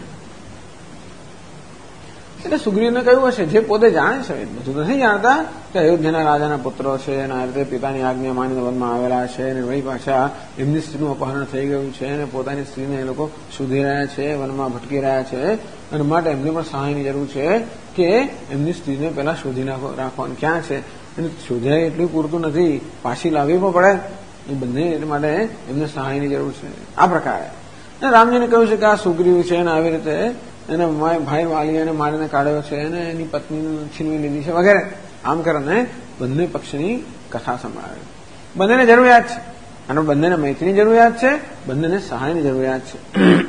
A: એટલે સુગ્રીવને કહ્યું હશે જે પોતે જાણે છે, બધું નથી જાણતા કે અયોધ્યાના રાજાના પુત્રો છે અને આ રીતે પિતાની આજ્ઞા માનીને વનમાં આવેલા છે અને વળી પાછા એમની સ્ત્રીનું અપહરણ થઈ ગયું છે અને પોતાની સ્ત્રીને એ લોકો શોધી રહ્યા છે, વનમાં ભટકી રહ્યા છે, અને માટે એમને પણ સહાયની જરૂર છે કે એમની સ્ત્રીને પહેલા શોધી રાખવાની ક્યાં છે, અને શોધ્યા એટલું પૂરતું નથી, પાછી લાવવી પણ પડે. એ બંને માટે એમને સહાયની જરૂર છે. આ પ્રકારે રામજીને કહ્યું છે કે આ સુગ્રીવ છે અને આવી રીતે એને ભાઈ વાલિયાને મારીને કાઢ્યો છે અને એની પત્નીને છીનવી લીધી છે વગેરે. આમ કરીને બંને પક્ષની કથા સંભળાવે. બંનેને જરૂરિયાત છે અને બંનેને મૈત્રીની જરૂરિયાત છે, બંનેને સહાયની જરૂરિયાત છે.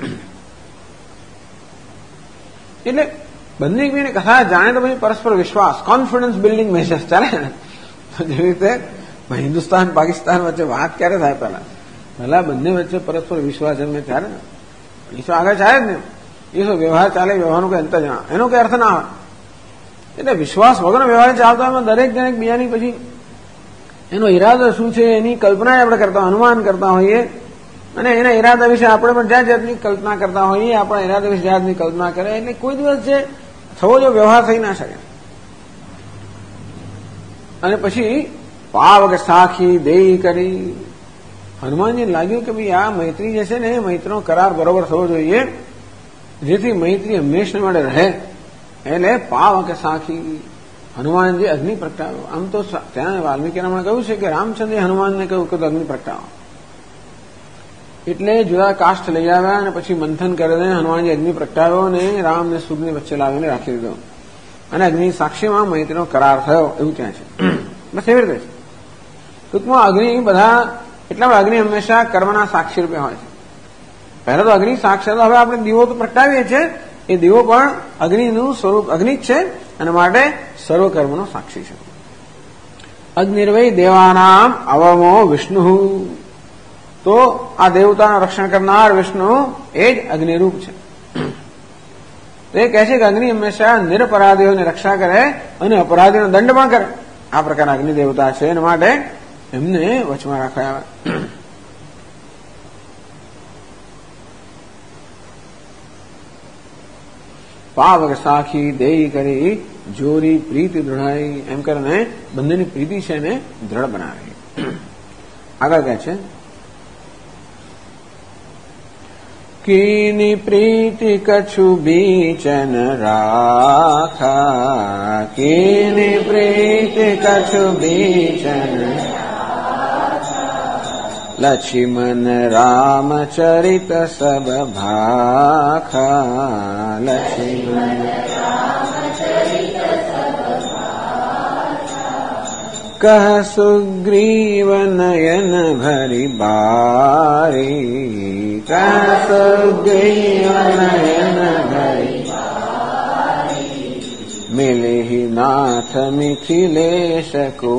A: એટલે બંને એકબીજાની કથા જાણે તો પછી પરસ્પર વિશ્વાસ, કોન્ફિડન્સ બિલ્ડિંગ મેસેજ ચાલે ને. જેવી રીતે હિન્દુસ્તાન પાકિસ્તાન વચ્ચે વાત ક્યારે થાય? પહેલા બંને વચ્ચે પરસ્પર વિશ્વાસ જન્મે ત્યારે ને એ શું આગળ ચાલે જ ને. એ શું વ્યવહાર ચાલે, વ્યવહારનો કઈ અંત જ ના, એનો કઈ અર્થ ના હોય. એટલે વિશ્વાસ વગરનો વ્યવહાર ચાલતો એમાં દરેક જણ બીજાની પછી એનો ઈરાદો શું છે એની કલ્પના આપણે કરતા, અનુમાન કરતા હોઈએ, અને એના ઈરાદા વિશે આપણે પણ જાત જાતની કલ્પના કરતા હોઈએ, આપણા ઈરાદા વિશે જાતની કલ્પના કરે. એટલે કોઈ દિવસ જે થવો જો વ્યવહાર થઈ ના શકે. અને પછી પાવક સાખી દેઈ કરી. હનુમાનજી લાગ્યું કે ભાઈ આ મૈત્રી જે છે ને એ મૈત્રીનો કરાર બરોબર થવો જોઈએ, જેથી મૈત્રી હંમેશા માટે રહે. એટલે પાવક સાખી, હનુમાનજી અગ્નિ પ્રગટાવ્યો. આમ તો ત્યાં વાલ્મીકી રામાયણ કહ્યું છે કે રામચંદ્રે હનુમાનને કહ્યું કે અગ્નિ પ્રગટાવો. એટલે જુદા કાષ્ઠ લઈ આવ્યા અને પછી મંથન કરીને હનુમાનજી અગ્નિ પ્રગટાવ્યો અને રામ અને સુગ્રીવને વચ્ચે લાવીને રાખી દીધો અને અગ્નિ સાક્ષીમાં મૈત્રીનો કરાર થયો એવું ત્યાં છે. બસ એવી રીતે છે. ટૂંકમાં અગ્નિ બધા એટલા અગ્નિ હંમેશા કર્મના સાક્ષી રૂપે હોય છે. પહેલા તો અગ્નિ સાક્ષી, હવે આપણે દીવો તો પ્રગટાવીએ છીએ, એ દીવો પણ અગ્નિનું સ્વરૂપ અગ્નિ જ છે અને માટે સર્વ કર્મનો સાક્ષી છે. અગ્નિર્વૈ દેવાનામ અવમો વિષ્ણુ, તો આ દેવતાનું રક્ષણ કરનાર વિષ્ણુ એ જ અગ્નિરૂપ છે. તો એ કહે છે કે અગ્નિ હંમેશા નિરપરાધીઓની રક્ષા કરે અને અપરાધીનો દંડ પણ કરે. આ પ્રકારના અગ્નિ દેવતા છે એના માટે એમને વચમાં રાખાયા. પાવક સાખી દેઈ કરી જોરી પ્રીતિ દૃઢાઈ, એમ કરીને બંનેની પ્રીતિ છે એને દ્રઢ બનાવી. આગળ કહે છે કીની પ્રીતિ કછુ બીચન રાખા, કીની પ્રીતિ કછુ બીચન લક્ષ્મણ રામચરિત સબ ભાખા, લક્ષ્મણ કહ સુગ્રીવ નયન ભરી બારી, કહ સુગ્રીવ નયન ભરી મિલિહિ નાથ મિથિલેશ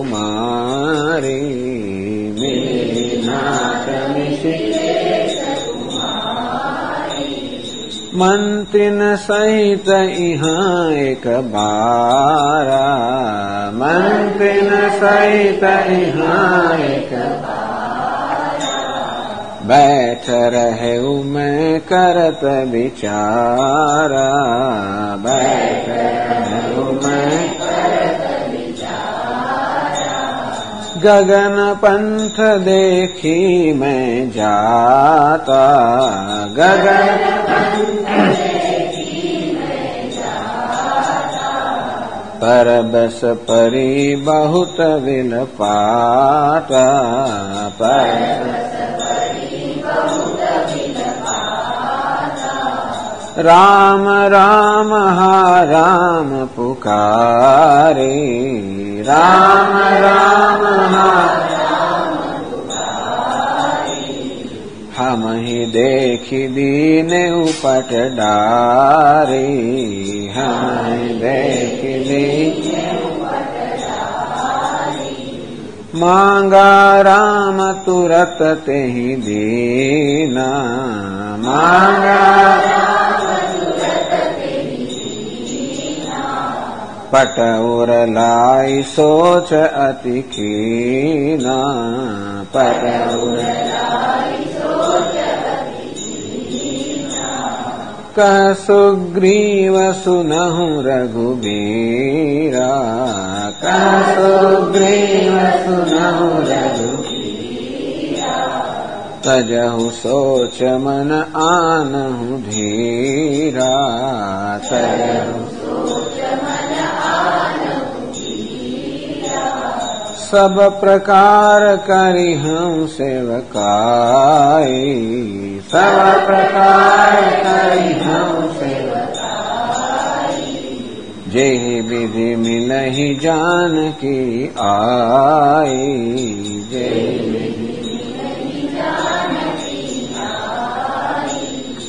A: કુમારી, મિલિહિ નાથ મિથિલેશ કુમારી મંત્રિન સહિત ઇહા એક બારા, મંત્રિન સહિત ઇહા એક बैठ रहे मैं करत विचारा, बैठ रहे मैं करत विचारा गगन पंथ देखी मैं जाता, गगन पंथ देखी मैं जाता परबस परी बहुत विलपाता, परबस राम राम हा राम पुकारे, राम राम हा राम पुकारे हम ही देखी दीन उपट डारे, हम ही देखी दीन उपट डारे मांगा राम तुरत ते ही दीना, मांगा पट उर लाई सोच अति कीना, पट उर लाई सोच अति कीना कह सुग्रीव सुनहु रघुबीरा, कह सुग्रीव सुनहु रघुबीरा तजहु सोच मन आनहु धीरा, तजहु सब प्रकार करि हम सेवकाई, सब प्रकार करि हम सेवकाई जेहि विधि मिलहि जानकी आई, जेहि विधि मिलहि जानकी आई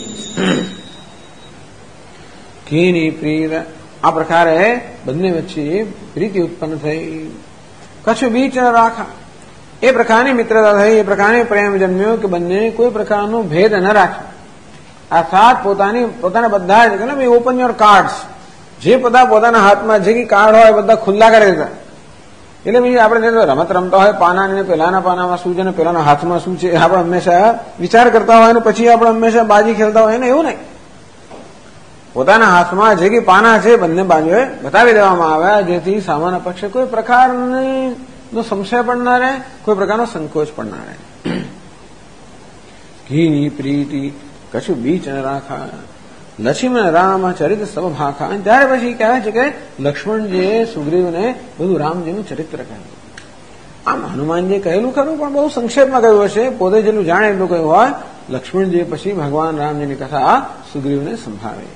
A: कीनी प्रीत. આ પ્રકારે બંને વચ્ચે પ્રીતિ ઉત્પન્ન થઈ. કશું બીચ ન રાખા, એ પ્રકારની મિત્રતા થઈ, એ પ્રકારની પ્રેમ જન્મ્યો કે બંને કોઈ પ્રકારનો ભેદ ન રાખ્યો. અર્થાત પોતાના બધા જ ભાઈ ઓપન યોર કાર્ડ્સ, જે બધા પોતાના હાથમાં જે કાર્ડ હોય બધા ખુલ્લા કરી દેતા. એટલે બીજું આપણે રમત રમતા હોય પાના, પેલાના પાનામાં શું છે ને પેલાના હાથમાં શું છે, આપણે હંમેશા વિચાર કરતા હોય ને પછી આપણે હંમેશા બાજી ખેલતા હોય ને, એવું નહીં. પોતાના હાથમાં જે પાના છે બંને બાજુએ બતાવી દેવામાં આવ્યા, જેથી સામાન્ય પક્ષે કોઈ પ્રકારનો સંશય પણ ના રહે, કોઈ પ્રકારનો સંકોચ પણ ના રહે. ઘીની પ્રીતિ કશું બીચ ન રાખા. લક્ષ્મણ રામ ચરિત સબ ભાખા. અને ત્યાર પછી કહેવાય છે કે લક્ષ્મણજીએ સુગ્રીવને બધું રામજીનું ચરિત્ર કહ્યું. આમ હનુમાનજીએ કહેલું ખરું, પણ બહુ સંક્ષેપમાં કહ્યું હશે. પોતે જેટલું જાણે એટલું કહ્યું હોય. લક્ષ્મણજીએ પછી ભગવાન રામજીની કથા સુગ્રીવને સંભળાવી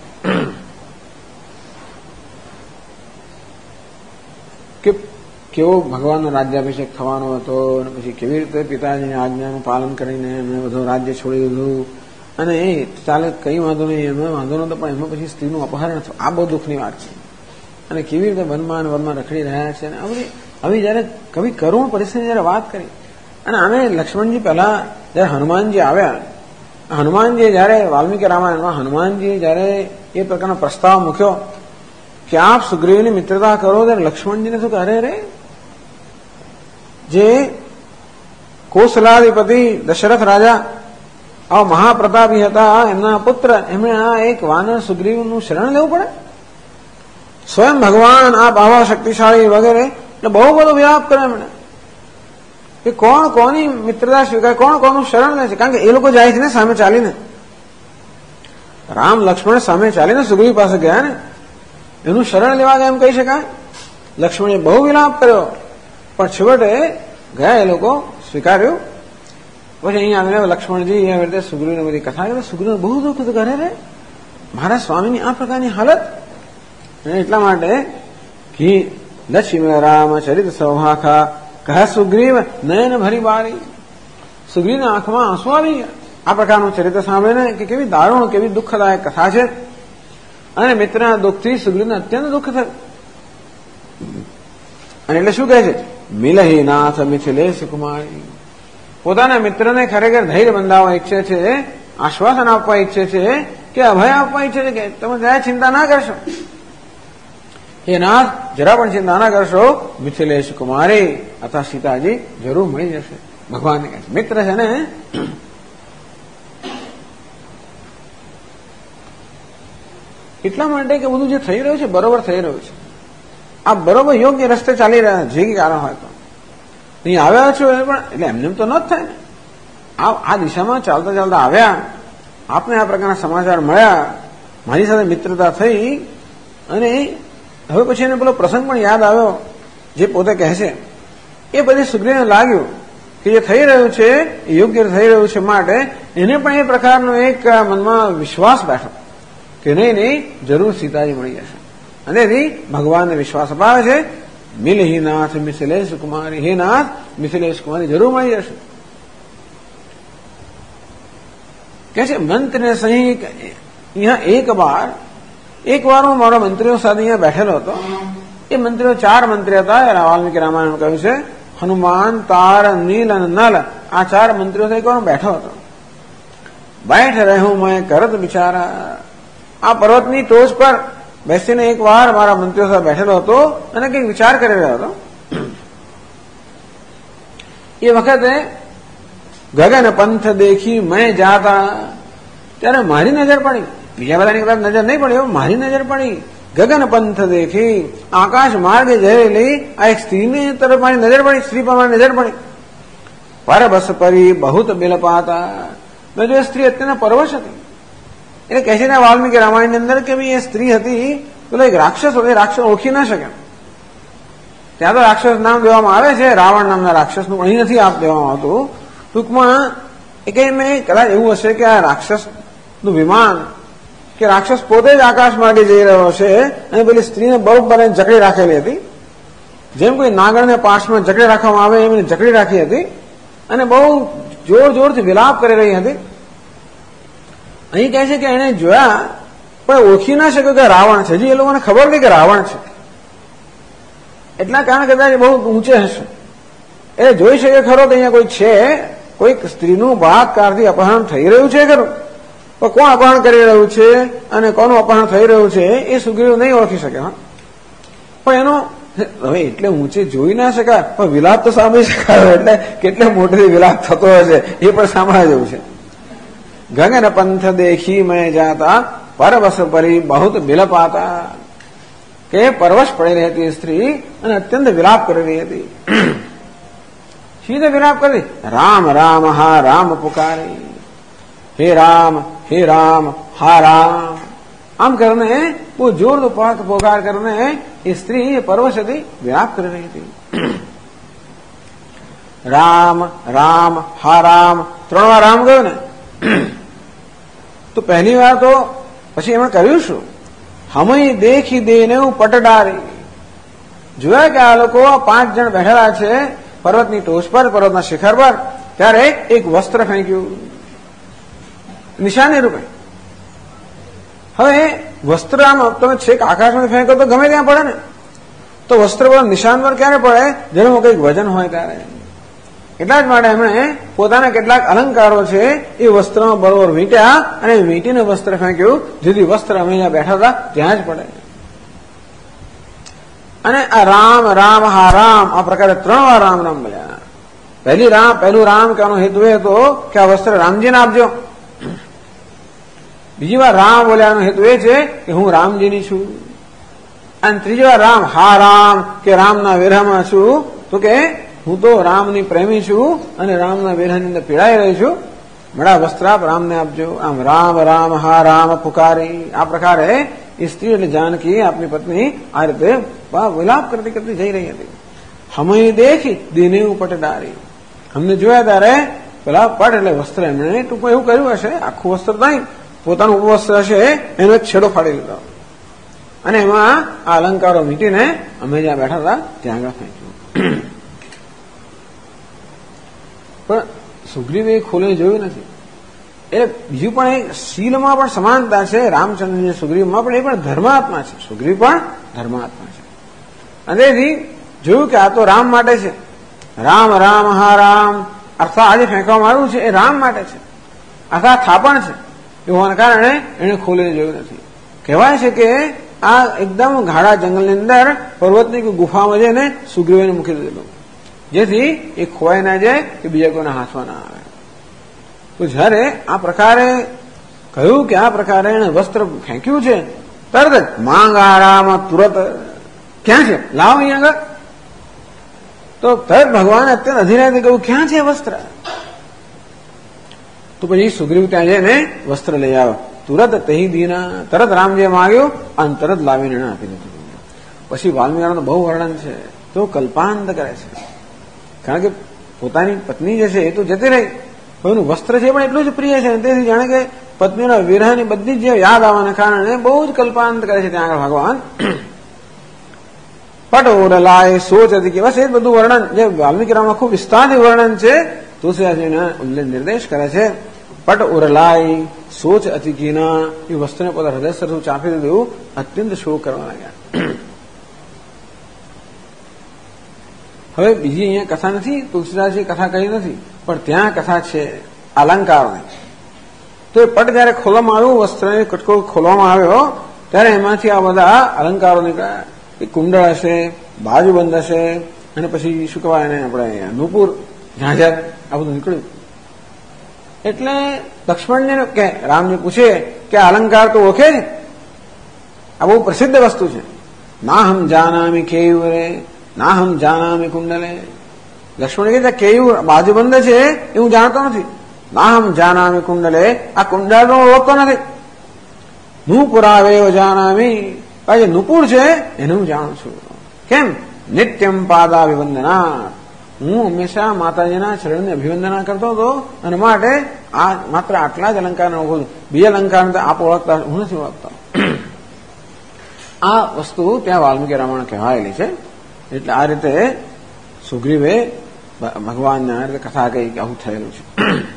A: કે કેવો ભગવાનનો રાજ્યાભિષેક થવાનો હતો, અને પછી કેવી રીતે પિતાજીની આજ્ઞાનું પાલન કરીને એમણે બધું રાજ્ય છોડી દીધું. અને એ ચાલે કઈ વાંધો નહીં, એમાં વાંધો નતો, પણ એમાં પછી સ્ત્રીનું અપહરણ થયું. આ બહુ દુઃખની વાત છે. અને કેવી રીતે વનમાં રખડી રહ્યા છે. અને હવે જયારે કવિ કરુણ પરિસ્થિતિ જયારે વાત કરી, અને આને લક્ષ્મણજી પહેલા જયારે હનુમાનજી આવ્યા, હનુમાનજીએ જયારે વાલ્મીકી રામાયણમાં હનુમાનજીએ જયારે એ પ્રકારનો પ્રસ્તાવ મૂક્યો કે આપ સુગ્રીવની મિત્રતા કરો, ત્યારે લક્ષ્મણજીને શું કહે, અરે જે કૌશલાધિપતિ દશરથ રાજા આવા મહાપ્રતાપી હતા, એમના પુત્ર, એમણે આ એક વાનર સુગ્રીવનું શરણ લેવું પડે? સ્વયં ભગવાન આપ આવા શક્તિશાળી વગેરે, એટલે બહુ બધો વિલાપ કરે એમણે કે કોણ કોની મિત્રતા સ્વીકારે, કોણ કોનું શરણ લે છે. કારણ કે એ લોકો જાય છે ને સામે ચાલીને. રામ લક્ષ્મણ સામે ચાલીને સુગ્રીવ પાસે ગયા ને, એનું શરણ લેવા ગયા એમ કહી શકાય. લક્ષ્મણે બહુ વિલાપ કર્યો, પણ છેવટે ગયા એ લોકો, સ્વીકાર્યું. પછી અહીંયા આવીને લક્ષ્મણજી એ રીતે સુગ્રીવને બધી કથા કરી. સુગ્રીવ બહુ દુઃખ કરે રે, મારા સ્વામીની આ પ્રકારની હાલત. એટલા માટે કે લક્ષ્મણ રામ ચરિત સૌભાખા કહે સુગ્રીવ નયન ભરી બારી. સુગ્રીવના આંખમાં આંસુ આવી ગયા આ પ્રકારનું ચરિત્ર સાંભળીને, કે કેવી દારૂણ, કેવી દુઃખદાયક કથા છે. અને મિત્રના દુઃખથી સુગ્રીવને અત્યંત દુઃખ થયું. અને એટલે શું કહે છે, મિલહી નાથ મિથિલેશ કુમારી. પોતાના મિત્રને ખરેખર ધૈર્ય બંધાવવા ઈચ્છે છે, આશ્વાસન આપવા ઈચ્છે છે, કે અભય આપવા ઈચ્છે છે કે તમે જરા ચિંતા ના કરશો, હે નાથ જરા પણ ચિંતા ના કરશો, મિથિલેશ કુમારી અથવા સીતાજી જરૂર મળી જશે. ભગવાનને કહે છે મિત્ર છે ને, એટલા માટે કે બધું જે થઈ રહ્યું છે બરોબર થઈ રહ્યું છે. આ બરોબર યોગ્ય રસ્તે ચાલી રહ્યા છે, જે કારણ હોય તો અહીં આવ્યા છો પણ એટલે એમને તો ન જ થાય ને. આ દિશામાં ચાલતા ચાલતા આવ્યા, આપને આ પ્રકારના સમાચાર મળ્યા, મારી સાથે મિત્રતા થઈ, અને હવે પછી એને પેલો પ્રસંગ પણ યાદ આવ્યો જે પોતે કહે છે. એ બધી સુગ્રીવને લાગ્યું કે જે થઈ રહ્યું છે એ યોગ્ય થઈ રહ્યું છે, માટે એને પણ એ પ્રકારનો એક મનમાં વિશ્વાસ બેઠો કે નહીં જરૂર સીતાજી મળી જશે. અને એથી ભગવાનને વિશ્વાસ અપાવે છે, મિલહી નાથ મિથિલેશ કુમારી, હે નાથ મિથિલેશ કુમારી જરૂર મળી જશે. કે છે મંત્રને સહી અહીંયા એક વાર હું મારા મંત્રીઓ સાથે અહીંયા બેઠેલો હતો. એ મંત્રીઓ 4 મંત્રી હતા. વાલ્મીકી રામાયણ કહ્યું છે હનુમાન, તાર, નીલ અને નલ, આ 4 મંત્રીઓ એક વાર બેઠો હતો. બેઠ રહું મેં કરત બિચારા. આ પર્વતની ટોચ પર બેસીને એક વાર મારા મંત્રીઓ સાથે બેઠેલો હતો અને કંઈક વિચાર કરી રહ્યો હતો. એ વખતે ગગન પંથ દેખી મેં જાતા, ત્યારે મારી નજર પડી, બીજા બધાની કદાચ નજર નહીં પડી, મારી નજર પડી. ગગન પંથ દેખી, આકાશ માર્ગે જયેલી આ એક સ્ત્રીની તરફ મારી નજર પડી, સ્ત્રી પર મારી નજર પડી. પરબસ પરી બહુત બિલપાતા, જો એ સ્ત્રી અત્યંત પરવશ હતી. એટલે કહે છે ને વાલ્મીકી રામાયણની અંદર કે ભાઈ એ સ્ત્રી હતી, પેલો એક રાક્ષસ હતો, એ રાક્ષસ ઓળખી ના શકે. ત્યાં તો રાક્ષસ નામ દેવામાં આવે છે, રાવણ નામના રાક્ષસનું અહીં નથી આપ દેવામાં આવતું. ટૂંકમાં એ કઈ મેં કદાચ એવું હશે કે આ રાક્ષસનું વિમાન કે રાક્ષસ પોતે જ આકાશ માર્ગે જઈ રહ્યો છે, અને પેલી સ્ત્રીને બરોબર જકડી રાખેલી હતી. જેમ કોઈ નાગરને પાસમાં જકડી રાખવામાં આવે એમ જકડી રાખી હતી, અને બહુ જોર જોરથી વિલાપ કરી રહી હતી. અહીં કહે છે કે એને જોયા પણ ઓળખી ના શક્યો કે રાવણ છે. હજી એ લોકોને ખબર નથી કે રાવણ છે, એટલા કારણે કદાચ બહુ ઊંચે હશે. એટલે જોઈ શકે ખરો કે અહીંયા કોઈ છે, કોઈક સ્ત્રીનું બળાત્કારથી અપહરણ થઈ રહ્યું છે ખરું, પણ કોણ અપહરણ કરી રહ્યું છે અને કોનું અપહરણ થઈ રહ્યું છે એ સુગ્રીવ નહીં ઓળખી શકે. હા, પણ એનો હવે એટલે ઊંચે જોઈ ના શકાય, પણ વિલાપ તો સાંભળી શકાય. એટલે કેટલે મોટેથી વિલાપ થતો હશે એ પણ સાંભળવા જેવું છે. ગગન પંથ દેખી મેં જાતા, પરવશ પરી બહુત બિલપાતા, કે પરવશ પડી રહી હતી સ્ત્રી અને અત્યંત વિલાપ કરી રહી હતી. સીધે વિલાપ કરી, રામ રામ હા રામ પુકારી, હે રામ હા રામ. આમ કરીને બહુ જોર પોકાર કરીને એ સ્ત્રી એ પર્વશથી વિલાપ કરી રહી હતી. રામ રામ હા રામ 3 વાર રામ ગયો ને. તો પહેલી વાર તો પછી એમણે કર્યું શું? હમય દેખી દેને પટડારી. જોયા કે આ લોકો 5 જણ બેઠેલા છે પર્વતની ટોચ પર, પર્વતના શિખર પર. ત્યારે એક વસ્ત્ર ફેંક્યું નિશાની રૂપે. હવે વસ્ત્ર આમ તમે છેક આકાશમાં ફેંકો તો ગમે ત્યાં પડે ને. તો વસ્ત્ર પર નિશાન પર ક્યારે પડે? જેનું કંઈક વજન હોય ત્યારે. એટલા જ માટે એમણે પોતાના કેટલાક અલંકારો છે એ વસ્ત્રમાં બરોબર વીંટ્યા અને વીંટીને વસ્ત્ર ફેંક્યું, જેથી વસ્ત્ર અમે જ્યાં બેઠા હતા ત્યાં જ પડે. અને આ રામ રામ હા રામ આ પ્રકારે 3 વાર રામ રામ બોલ્યા. પહેલું રામ કહેવાનો હેતુ એ હતો કે આ વસ્ત્ર રામજીને આપજો. બીજી વાર રામ બોલ્યાનો હેતુ એ છે કે હું રામજીની છું. અને ત્રીજી વાર રામ હા રામ કે રામના વિરહમાં છું, તો કે હું તો રામની પ્રેમી છું અને રામના વિરહની અંદર પીડાઈ રહી છું, મળા વસ્ત્ર આપ રામને આપજો. આમ રામ રામ હા રામ પુકારી. આ પ્રકારે એ સ્ત્રી એટલે જાનકી આપની પત્ની આ રીતે વિલાપ કરતી કરતી જઈ રહી હતી. હમય દેખી દીને પટડારી. અમને જોયા ત્યારે પેલા પટ એટલે વસ્ત્ર એમણે ટૂંકમાં એવું કર્યું હશે, આખું વસ્ત્ર નહીં, પોતાનું ઉપવસ્ત્ર હશે એનો એક છેડો ફાડી લીધો અને એમાં આ અલંકારો મીટીને અમે જ્યાં બેઠા હતા ત્યાં આગળ ફેંક્યું. પણ સુગ્રીવે ખોલે જોયું નથી. એટલે બીજું પણ એક શીલમાં પણ સમાનતા છે રામચંદ્ર સુગ્રીવમાં, પણ એ પણ ધર્માત્મા છે. સુગ્રીવ પણ ધર્માત્મા છે. અને તેથી જોયું કે આ તો રામ માટે છે. રામ રામ હા રામ અર્થાત આજે ફેંકવામાં આવ્યું છે એ રામ માટે છે, અર્થાત થાપણ છે. એ હોવાના કારણે એને ખોલીને જોયું નથી. કહેવાય છે કે આ એકદમ ગાઢા જંગલની અંદર પર્વતની ગુફામાં જઈને સુગ્રીવને મૂકી દીધેલું, જેથી એ ખોવાઈ ના જાય કે બીજા કોઈના હાથમાં ના આવે. તો જયારે આ પ્રકારે કહ્યું કે આ પ્રકારે એને વસ્ત્ર ફેંક્યું છે, તરત જ માંગ આરામ તુરત ક્યાં છે લાવ અહીં આગળ. તો તરત ભગવાન અત્યંત અધીરાથી કહ્યું ક્યાં છે વસ્ત્ર? તો પછી સુગ્રીવ ત્યાં જઈને વસ્ત્ર લઈ આવ્યો. તુરત તહી દીના, તરત રામજીએ માંગ્યું અને તરત લાવીને એને આપી દીધું. પછી વાલ્મીકીનું બહુ વર્ણન છે, તો કલ્પાંત કરે છે. કારણ કે પોતાની પત્ની જે છે એ તો જતી રહી, એનું વસ્ત્ર છે પણ એટલું જ પ્રિય છે, તેથી જાણે કે પત્નીના વિરહની બધી જ યાદ આવવાના કારણે બહુ જ કલ્પાંત કરે છે ત્યાં આગળ ભગવાન. પટ ઓરલાય સોચ હતી કે બસ એ બધું વર્ણન જે વાલ્મીકીમાં ખૂબ વિસ્તારથી વર્ણન છે, તુલસીદાસજીને નિર્દેશ કરે છે. પટ ઉરલાય સોચ અતિકીના એ વસ્તુને પોતા હૃદય સરસું ચાંપી દીધું, અત્યંત શોક કરવા લાગ્યા. હવે બીજી અહીંયા કથા નથી, તુલસીદાસજી કથા કહી નથી, પણ ત્યાં કથા છે અલંકારોની. તો એ પટ જયારે ખોલવામાં આવ્યું, વસ્ત્રને કટકો ખોલવામાં આવ્યો, ત્યારે એમાંથી આ બધા અલંકારો નીકળ્યા. એ કુંડળ હશે, બાજુબંધ હશે, અને પછી શું કહેવાય એને આપણે નુપુર ઝાંઝર, આ બધું નીકળ્યું. એટલે લક્ષ્મણને કે રામજી પૂછે કે અલંકાર તો ઓળખે છે, આ બહુ પ્રસિદ્ધ વસ્તુ છે. ના હમ જાનામી કેયુરે ના હમ જાનામી કુંડલે. લક્ષ્મણ કહે કેયુર બાજુબંધ છે એ હું જાણતો નથી. ના હમ જાનામી કુંડલે, આ કુંડળ હું ઓળખતો નથી. નુપુરાવે જાનામી, આ જે નુપુર છે એને હું જાણું છું. કેમ? નિત્યમ પાદાભિવંદના, હું હંમેશા માતાજીના ચરણની અભિવંદના કરતો હતો, અને માટે આ માત્ર આટલા જ અલંકારને ઓળખું છું. બીજા અલંકાર આપ ઓળખતા હું નથી ઓળખતો. આ વસ્તુ ત્યાં વાલ્મીકી રામાયણ કહેવાયેલી છે. એટલે આ રીતે સુગ્રીવે ભગવાનને આ રીતે કથા કહી કે આવું થયેલું છે.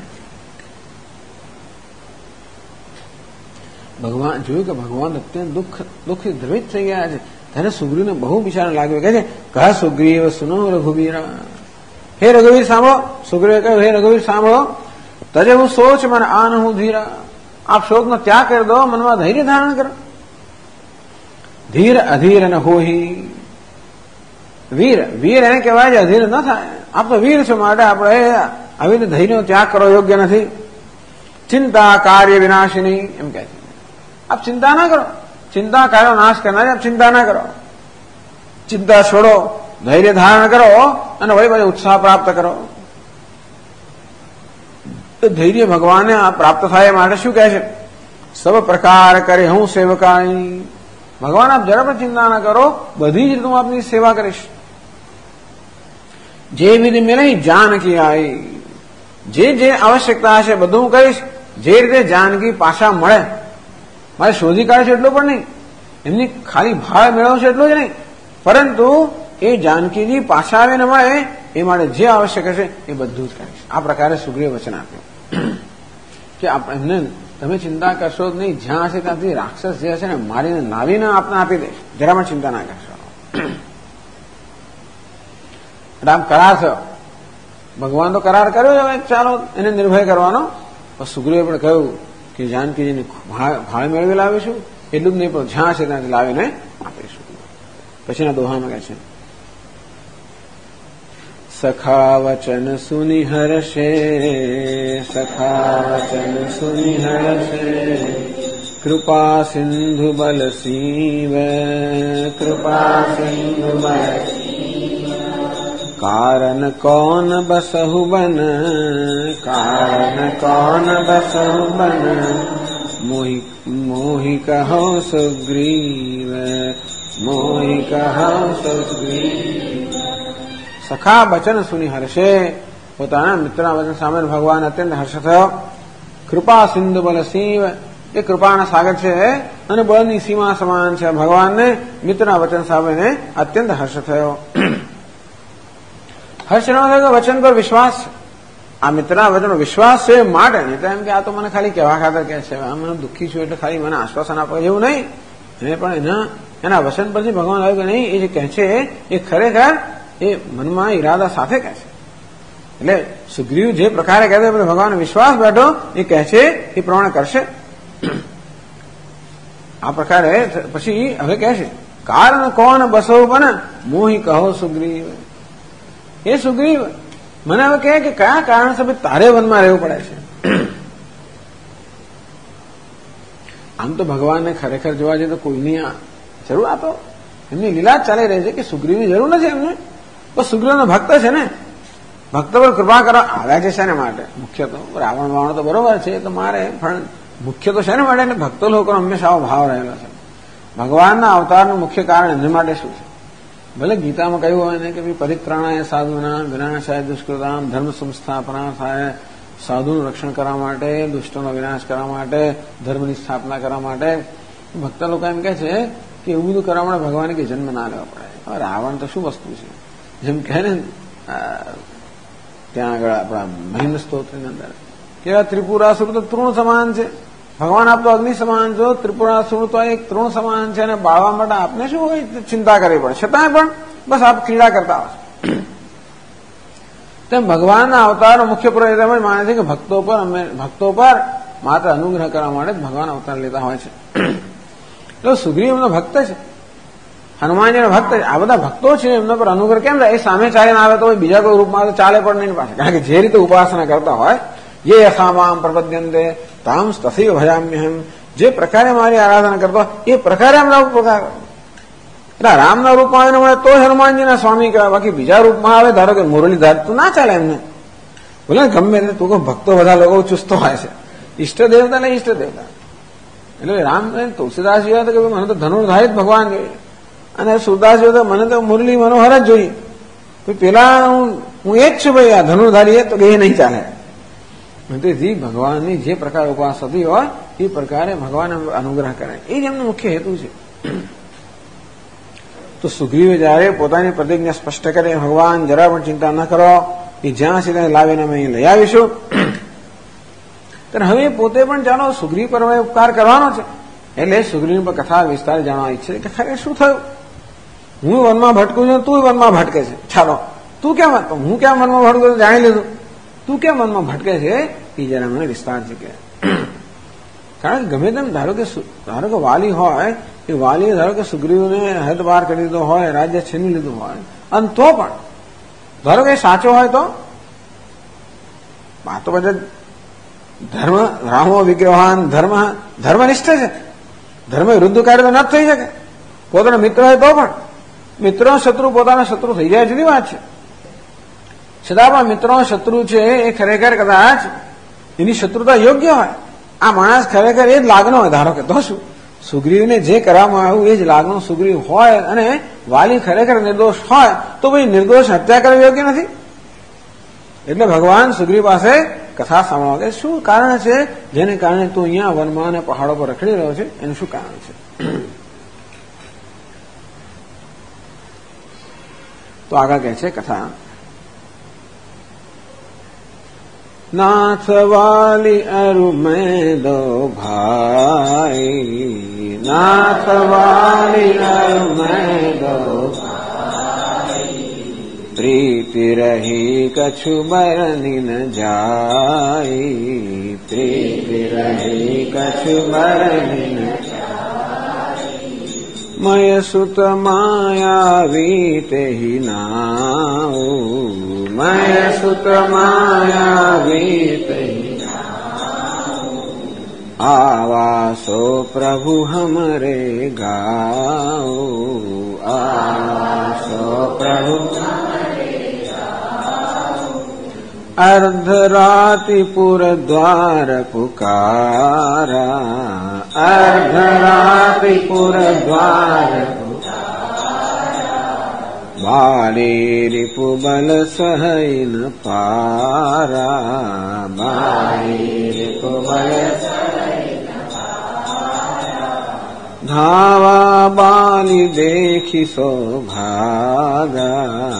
A: ભગવાન જોયું કે ભગવાન અત્યંત દુઃખી દ્રવિત થઈ ગયા છે, ત્યારે સુગ્રીવને બહુ બિચારા લાગ્યું. કહે છે કહા સુગ્રીવ સુનો રઘુવીરા. હે રઘુવીર સાંભળો. સુગ્રીવે કહ્યું હે રઘુવીર સાંભળો. તજે હું સોચ મને આન હું ધીરા. આપ શોકનો ત્યાગ કરી દો, મનમાં ધૈર્ય ધારણ કરો. ધીર અધીર અને હોહી. વીર વીર એને કહેવાય છે, અધીર ન થાય. આપ તો વીર છો, માટે આપણે આવી રીતે ધૈર્યનો ત્યાગ કરો યોગ્ય નથી. ચિંતા કાર્ય વિનાશિની એમ કહે છે. આપ ચિંતા ના કરો, ચિંતા કાર્યો નાશ કરનારી, આપ ચિંતા ના કરો. ચિંતા છોડો, ધૈર્ય ધારણ કરો અને વળી પાછું ઉત્સાહ પ્રાપ્ત કરો. ધૈર્ય ભગવાનને આ પ્રાપ્ત થાય માટે શું કહે છે? સબ પ્રકાર કરે હું સેવકાઈ. ભગવાન આપ જરા પણ ચિંતા ના કરો, બધી જ રીતે હું આપની સેવા કરીશ. જે વિધિ મેં નહીં જાનકી આવી, જે આવશ્યકતા હશે બધું હું કરીશ. જે રીતે જાનકી પાછા મળે, મારે શોધી કાઢશે એટલું પણ નહીં, એમની ખાલી ભાળ મેળવશે એટલું જ નહીં, પરંતુ એ જાનકીજી પાછા આવીને મળે એ માટે જે આવશ્યક હશે એ બધું જ કરીશ. આ પ્રકારે સુગ્રીવે વચન આપ્યું કે એમને તમે ચિંતા કરશો જ નહીં, જ્યાં હશે ત્યાંથી રાક્ષસ જે હશે ને મારીને નાવીને આપને આપી દઈશ, જરા પણ ચિંતા ના કરશો. રામ કરાર થયો, ભગવાન તો કરાર કર્યો હવે ચાલો એને નિર્ભય કરવાનો. પણ સુગ્રીવે પણ કહ્યું કે જાનકીજીને ભાળ મેળવી લાવીશું, એટલું જ નહીં પણ જ્યાં હશે ત્યાંથી લાવીને આપીશું. પછીના દોહામાં કહે છે સખા વચન સુની હર્ષે, સખા વચન સુની હર્ષે, કૃપા સિંધુ બલ શિવ, કૃપા સિંધુ બલ કારણ કોન બસહુ બન, કારણ કોન બસહુ બન, મોહી કહો સુગ્રીવ, મોહી કહો સુગ્રીવ. સખા વચન સુની હર્ષે, પોતાના મિત્રના વચન સામે ભગવાન અત્યંત હર્ષ થયો. કૃપા સિંધુ બલ શિવ, એ કૃપાના સાગર છે અને બળની સીમા સમાન છે. ભગવાનને મિત્રના વચન સામે અત્યંત હર્ષ થયો. હર્ષ ન થયો કે વચન પર વિશ્વાસ છે, આ મિત્રના વચનનો વિશ્વાસ છે માટે. નહીં તો એમ કે આ તો મને ખાલી કહેવા ખાતર કહે છે, આ મને દુઃખી છું એટલે ખાલી મને આશ્વાસન આપે એવું નહીં. એને પણ એના વચન પરથી ભગવાન આવ્યું કે નહીં, એ જે કહે છે એ ખરેખર એ મનમાં ઈરાદા સાથે કહે છે. એટલે સુગ્રીવ જે પ્રકારે કહે છે ભગવાન વિશ્વાસ બેઠો, એ કહે છે એ પ્રમાણે કરશે. આ પ્રકારે પછી હવે કહે છે કારણ કોણ બસો બને, મોહી કહો સુગ્રીવ. એ સુગ્રીવ મને હવે કહે કે કયા કારણસર તારે વનમાં રહેવું પડે છે. આમ તો ભગવાનને ખરેખર જોવા જઈએ તો કોઈની જરૂર, આ તો એમની લીલા જ ચાલી રહી છે કે સુગ્રીવની જરૂર નથી એમને. તો સુગ્રીવનો ભક્ત છે ને, ભક્ત પર કૃપા કરવા આવ્યા છે શેને માટે? મુખ્ય તો રાવણ વાવણ તો બરોબર છે, તો મારે પણ મુખ્ય તો શેને માટે? ભક્તો લોકો હંમેશા આવો ભાવ રહેલો છે. ભગવાનના અવતારનું મુખ્ય કારણ એમની માટે શું છે? ભલે ગીતામાં કહ્યું હોય ને કે પરિત્રાણાય સાધુના, વિનાશાય દુષ્કૃતામ, ધર્મ સંસ્થાપનાય, સાધુનું રક્ષણ કરવા માટે, દુષ્ટોનો વિનાશ કરવા માટે, ધર્મની સ્થાપના કરવા માટે. ભક્ત લોકો એમ કહે છે કે એવું બધું કરવા માટે ભગવાને કે જન્મ ના લેવો પડે. હવે રાવણ તો શું વસ્તુ છે? જેમ કહે ને ત્યાં આગળ આપણા મહિન્દ્ર સ્તોત્રની અંદર કેવા ત્રિપુરાસુર તો તૃણ સમાન છે. ભગવાન આપ તો અગ્નિ સમાન છો, ત્રિપુરાસુર તો એક તૃણ સમાન છે, અને બાળવા માટે આપને શું હોય ચિંતા કરવી પડે? છતાંય પણ બસ આપ ક્રીડા કરતા હો. તેમ ભગવાનના અવતારનો મુખ્ય પ્રયોજન એમ જ માને છે કે ભક્તો પર માત્ર અનુગ્રહ કરવા માટે જ ભગવાન અવતાર લેતા હોય છે. તો સુગ્રીવ એમનો ભક્ત છે, હનુમાનજીનો ભક્ત છે. આ બધા ભક્તો છે, એમના પર અનુગ્રહ કેમ થાય? એ સામે ચાલીને આવે તો બીજા કોઈ રૂપમાં તો ચાલે પણ નહીં પાસે. કારણ કે જે રીતે ઉપાસના કરતા હોય, જે યથામામ પ્રપદ્યંતે તામ તથૈવ ભજામ્યહમ, જે પ્રકારે મારી આરાધના કરતો એ પ્રકારે એમના પ્રકાર. એટલે રામના રૂપમાં આવીને મળે તો હનુમાનજીના સ્વામી કહેવાય. બાકી બીજા રૂપમાં આવે, ધારો કે મુરલીધર, તો ના ચાલે એમને. બોલે ગમે તે તું ભક્તો બધા લોકો ચુસ્તો હોય છે, ઈષ્ટ દેવતા ને ઈષ્ટ દેવતા. એટલે રામ તુલસીદાસ જેવા તો કે મને તો ધનુર્ધારી જ ભગવાન જોઈએ, અને સુરદાસ જેવા તો મને તો મુરલી મનોહર જ જોઈએ. પેલા હું એ જ છું ભાઈ, આ ધનુર્ધારી એ તો એ નહીં ચાલે. તેથી ભગવાનની જે પ્રકાર ઉપાસ થતી હોય એ પ્રકારે ભગવાન અનુગ્રહ કરે, એ જ એમનો મુખ્ય હેતુ છે. તો સુગ્રીવે જયારે પોતાની પ્રતિજ્ઞા સ્પષ્ટ કરે, ભગવાન જરા પણ ચિંતા ન કરો, એ જ્યાં સુધી લાવીને અમે અહીં લઈ આવીશું. ત્યારે હવે પોતે પણ ચાલો સુગ્રીવ પર ઉપકાર કરવાનો છે, એટલે સુગ્રીવ પર કથા વિસ્તાર જાણવા ઈચ્છે કે ખરેખર શું થયું? હું વનમાં ભટકું છું, તું વનમાં ભટકે છે. ચાલો તું કેમ, હું કેમ વનમાં ભટકું છું જાણી લીધું, તું કેમ વનમાં ભટકે છે એ જરા મને વિસ્તારથી કહે. કારણ કે ગમે તેમ ધારો કે વાલી હોય, એ વાલીએ ધારો કે સુગ્રીવને હદ પાર કરી દીધો હોય, રાજ્ય છીની લીધું હોય, અને તો પણ ધારો કે સાચો હોય તો આ તો બધા ધર્મ રામો વિગ્રહાન ધર્મનિષ્ઠ છે. ધર્મ વિરુદ્ધ કાર્ય તો ન થઈ શકે. પોતાનો મિત્ર હોય તો પણ મિત્રો શત્રુ પોતાના શત્રુ થઈ જાય જુદી વાત છે. છતાં પણ મિત્રો શત્રુ છે એ ખરેખર કદાચ એની શત્રુતા યોગ્ય હોય, આ માણસ ખરેખર એ જ લાગનો હોય. ધારો કે તો શું સુગ્રીવને જે કરવામાં આવ્યું એ જ લાગનો સુગ્રીવ હોય અને વાલી ખરેખર નિર્દોષ હોય તો ભાઈ નિર્દોષ હત્યા કરવી યોગ્ય નથી. એટલે ભગવાન સુગ્રીવ પાસે કથા સાંભળવા કે શું કારણ છે જેને કારણે તું અહીંયા વનમાં અને પહાડો પર રખડી રહ્યો છે, એનું શું કારણ છે. તો આગળ કહે છે કથા. नाथ वाली अरु मैं दो भाई, नाथ वाली अरु मैं दो भाई, प्रीति रही कछु बरनी न जाई, प्रीति रही कछु बरनी न जाई, मय सुत मायावी ते ही नाऊ, मय सुत मायावी ते ही नाऊ, आवासो प्रभु हमरे गाओ, आवासो प्रभु हमरे गाओ, अर्धराति पुर द्वार पुकारा, अर्धराति पुर द्वार पुकारा, बाली रिपु बल सहै न पारा, बाली रिपु बल सहै न पारा, धावा बाली देखि सो भागा,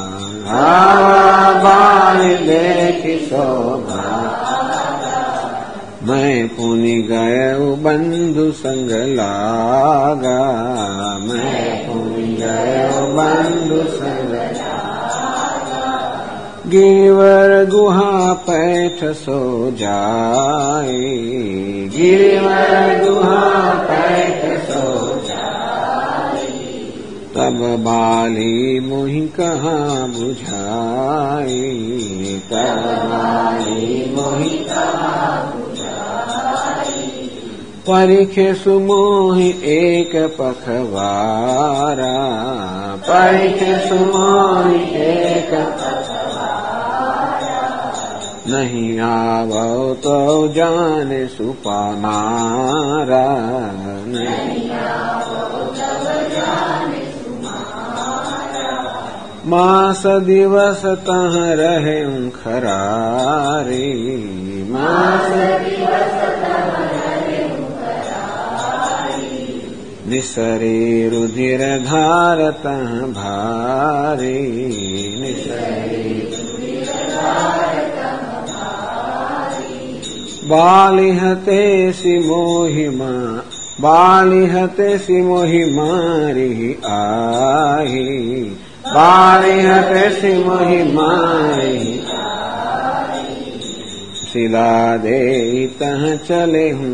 A: धावा बाली देखि सो भागा, मैं पुनि गयो बंधु संग लागा, मैं पुनि गयो बंधु संग लागा, गिरिवर गुहा पैठ सो जाए, गिरिवर गुहा पैठ सो जाए, तब बाली मोहि कहाँ बुझाई, तब बाली मोहि कहाँ बुझाई, परिखे सुमोहि एक पखवारा, परिखे सुमोहि एक पखवारा, नहीं आवो तो जाने सुपानारा, नहीं आवो तो जाने सुपानारा, मास दिवस तह रहे खरारी, मास दिवस तह रहे खरारी, निसरे रुधिर धार तह भारी, निसरे रुधिर धार तह भारी, बालिहते सि मोहिमा, बालिहते सि मोहि मारि आही, बालिहते सि मोहि मारि आही, सिला दे तह चले हूँ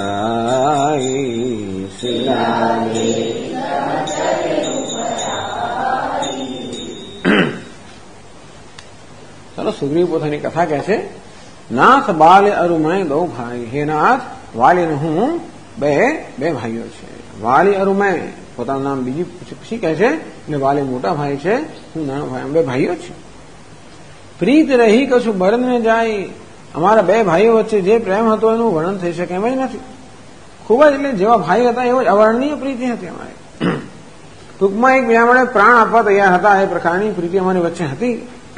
A: पराई, सिला दे तह चले हूँ पराई. चलो सुग्रीव પોતાની કથા કહે છે. નાથ બાલ અરુ मैं दो भाई, हे नाथ વાલી ને હું બે ભાઈઓ છે. વાલી અરુ मैं પોતાનું નામ બીજી પછી કહે છે એટલે વાલી મોટા ભાઈ છે, હું નાનો ભાઈ, અમે બે ભાઈઓ છે. પ્રીત રહી કશું બરન ને જાય, અમારા બે ભાઈઓ વચ્ચે જે પ્રેમ હતો એનું વર્ણન થઈ શકે એમ જ નથી. ખૂબ જ એટલે જેવા ભાઈ હતા એવો જ અવર્ણનીય પ્રીતિ હતી અમારી. ટૂંકમાં એક બીજા માટે પ્રાણ આપવા તૈયાર હતા એ પ્રકારની પ્રીતિ અમારી વચ્ચે હતી.